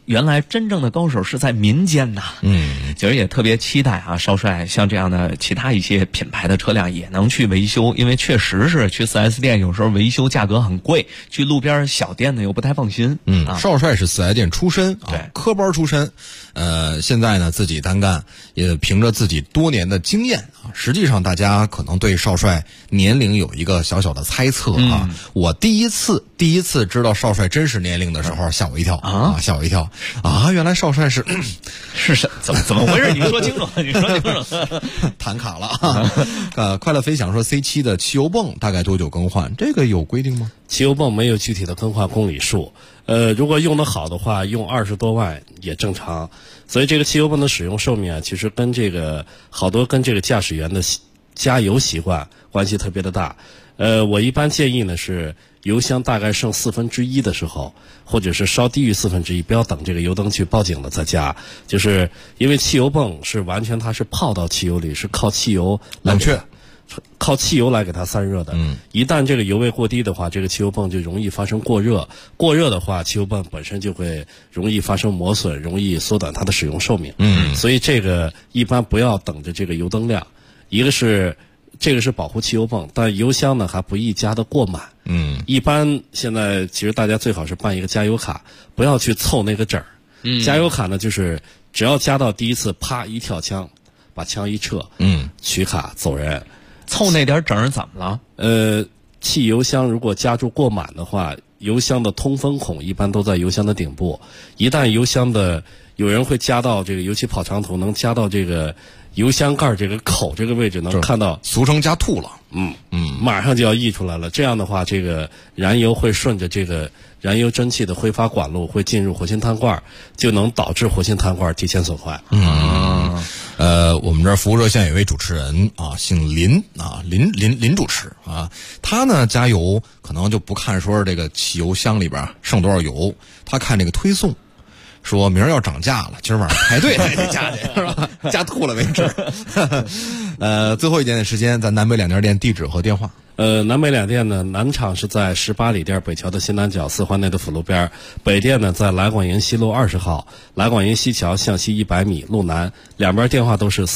原来真正的高手是在民间呐。其实也特别期待啊，少帅像这样的其他一些品牌的车辆也能去维修，因为确实是去 4S 店有时候维修价格很贵，去路边小店呢又不太放心。 少帅是4S店出身啊， 对， 科班出身，现在呢自己单干，也凭着自己多年的经验啊。实际上大家可能对少帅年龄有一个小小的猜测啊。我第一次知道少帅真实年龄的时候，吓我一跳啊，吓我一跳啊！原来少帅是怎么回事？你说清楚，你说清楚。 弹卡了啊！快乐飞翔说 C7 的汽油泵大概多久更换？这个有规定吗？ 汽油泵没有具体的更换公里数，如果用得好的话，用20多万也正常。所以这个汽油泵的使用寿命啊，其实跟这个驾驶员的加油习惯关系特别的大。我一般建议呢是油箱大概剩1/4的时候，或者是稍低于1/4，不要等这个油灯去报警了再加。就是因为汽油泵是完全它是泡到汽油里，是靠汽油冷却。 靠汽油来给它散热的。一旦这个油位过低的话，这个汽油泵就容易发生过热。过热的话，汽油泵本身就会容易发生磨损，容易缩短它的使用寿命。所以这个一般不要等着这个油灯亮。一个是这个是保护汽油泵，但油箱呢还不宜加得过满。一般现在其实大家最好是办一个加油卡，不要去凑那个整儿。加油卡呢就是只要加到第一次，啪一跳枪，把枪一撤，取卡走人。 凑那点整怎么了？ 汽油箱如果加注过满的话，油箱的通风孔一般都在油箱的顶部。一旦油箱的有人会加到这个，尤其跑长途能加到这个油箱盖这个口这个位置，能看到， 俗称加吐了。 马上就要溢出来了。这样的话，这个燃油会顺着这个燃油蒸汽的挥发管路会进入活性炭罐，就能导致活性炭罐提前损坏。 我们这儿服务热线有位主持人啊，姓林啊，林主持啊，他呢加油可能就不看说这个汽油箱里边剩多少油，他看这个推送，说明儿要涨价了，今儿晚上排队还得加去，是吧？加吐了为止。最后一点点时间，咱南北两家店地址和电话。 南北两店呢，南厂是在18里店北桥的新南角4环内的辅路边，北店呢在来广营西路20号，来广营西桥向西100米路南，两边电话都是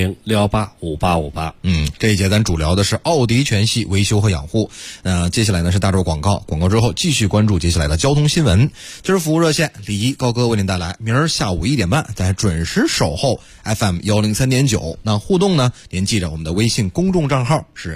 400-618-5858。 这一节咱主聊的是奥迪全系维修和养护。接下来呢是大洲广告，广告之后继续关注接下来的交通新闻。今儿服务热线李一高哥为您带来，明儿下午1点半再准时守候 FM 103.9。那互动呢，您记着我们的微信公众账号是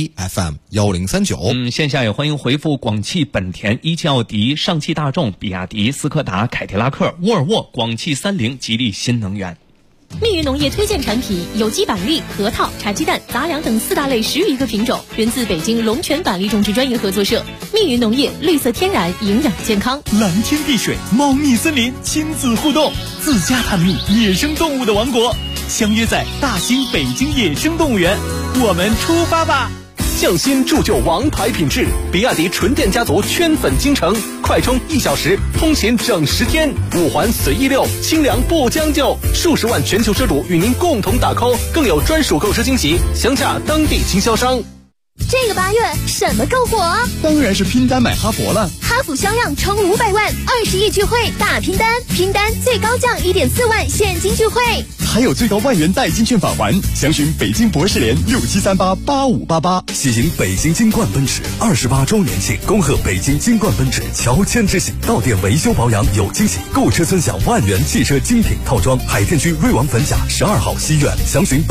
ACFM1039。 线下也欢迎回复广汽本田、一汽奥迪、上汽大众、比亚迪、斯柯达、凯迪拉克、沃尔沃、广汽30、吉利新能源。 密云农业推荐产品有机板栗、核桃、茶鸡蛋、杂粮等4大类10余个品种，源自北京龙泉板栗种植专业合作社。密云农业，绿色天然，营养健康。 蓝天碧水，茂密森林，亲子互动，自家探秘野生动物的王国，相约在大兴北京野生动物园，我们出发吧！ 匠心铸就王牌品质，比亚迪纯电家族圈粉京城，快充1小时，通勤整10天，5环随意溜，清凉不将就，数十万全球车主与您共同打 call， 更有专属购车惊喜，详洽当地经销商。 这个8月什么够火？ 当然是拼单买哈佛了。 哈弗销量冲500万，20亿聚会大拼单，拼单最高降1.4万现金聚会， 还有最高1万元代金券返还。详询北京博士联67388588。 喜迎北京金冠奔驰28周年庆，恭贺北京金冠奔驰乔迁之喜，到店维修保养有惊喜，购车尊享1万元汽车精品套装。海淀区瑞王粉甲12号西苑，详询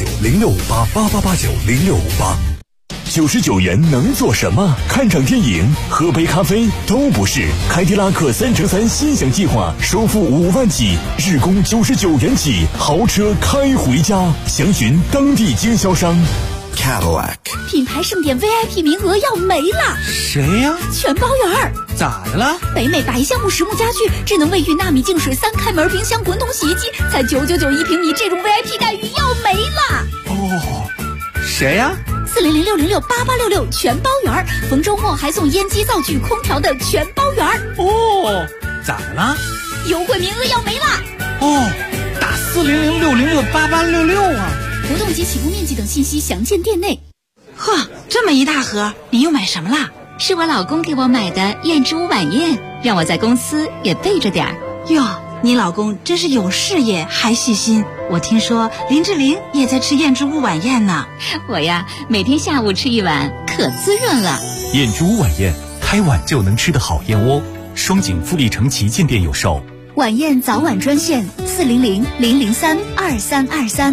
8889065888890658。 99元能做什么？看场电影、喝杯咖啡都不是。凯迪拉克3乘3心想计划，首付5万起，日供99元起，豪车开回家。详询当地经销商。 Cadillac 品牌盛典 VIP 名额要没了。 谁呀？ 全包圆。 咋的了？ 北美白橡木实木家具、智能卫浴、纳米净水、3开门冰箱、滚筒洗衣机，才999一平米，这种 VIP 待遇要没了。 哦，谁呀 ？400-606-8866全包圆，逢周末还送烟机、灶具、空调的全包圆。 哦，咋了？ 优惠名额要没了。 哦，打400-606-8866啊！ 活动及起步面积等信息详见店内。 呵，这么一大盒，你又买什么啦？ 是我老公给我买的燕之屋晚宴，让我在公司也备着点儿。 哟，你老公真是有事业还细心。我听说林志玲也在吃燕之屋晚宴呢。 我呀，每天下午吃一碗，可滋润了。 燕之屋晚宴，开碗就能吃的好燕窝。双井富力城旗舰店有售。 晚宴早晚专线400-003-2323。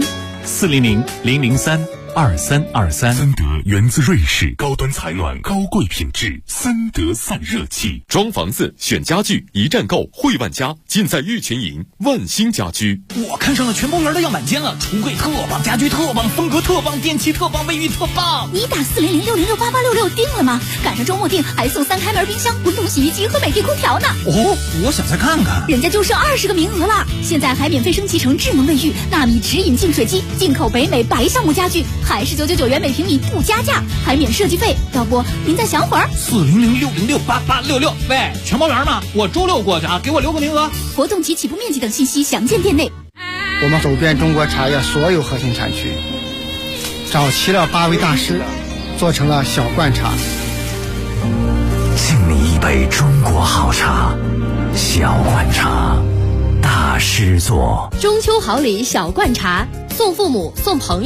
400-003-2323。 森德源自瑞士，高端采暖，高贵品质，森德散热器。 装房子选家具，一站购汇万家，尽在玉泉营万兴家居。 我看上了全包园的样板间了，橱柜特棒，家具特棒，风格特棒，电器特棒，卫浴特棒。 你打400-606-8866定了吗？赶上周末定还送3开门冰箱、滚筒洗衣机和美的空调呢。 哦，我想再看看。 人家就剩20个名额了，现在还免费升级成智能卫浴、纳米直饮净水机、进口北美白橡木家具，还是999元每平米不加价，还免设计费。要不您再想会儿 ？400-606-8866。喂，全包园吗？我周6过去啊，给我留个名额。 活动及起步面积等信息详见店内。 我们走遍中国茶叶所有核心产区，找齐了8位大师，做成了小罐茶。 敬你一杯中国好茶，小罐茶，大师做。 中秋好礼小罐茶，送父母送朋友。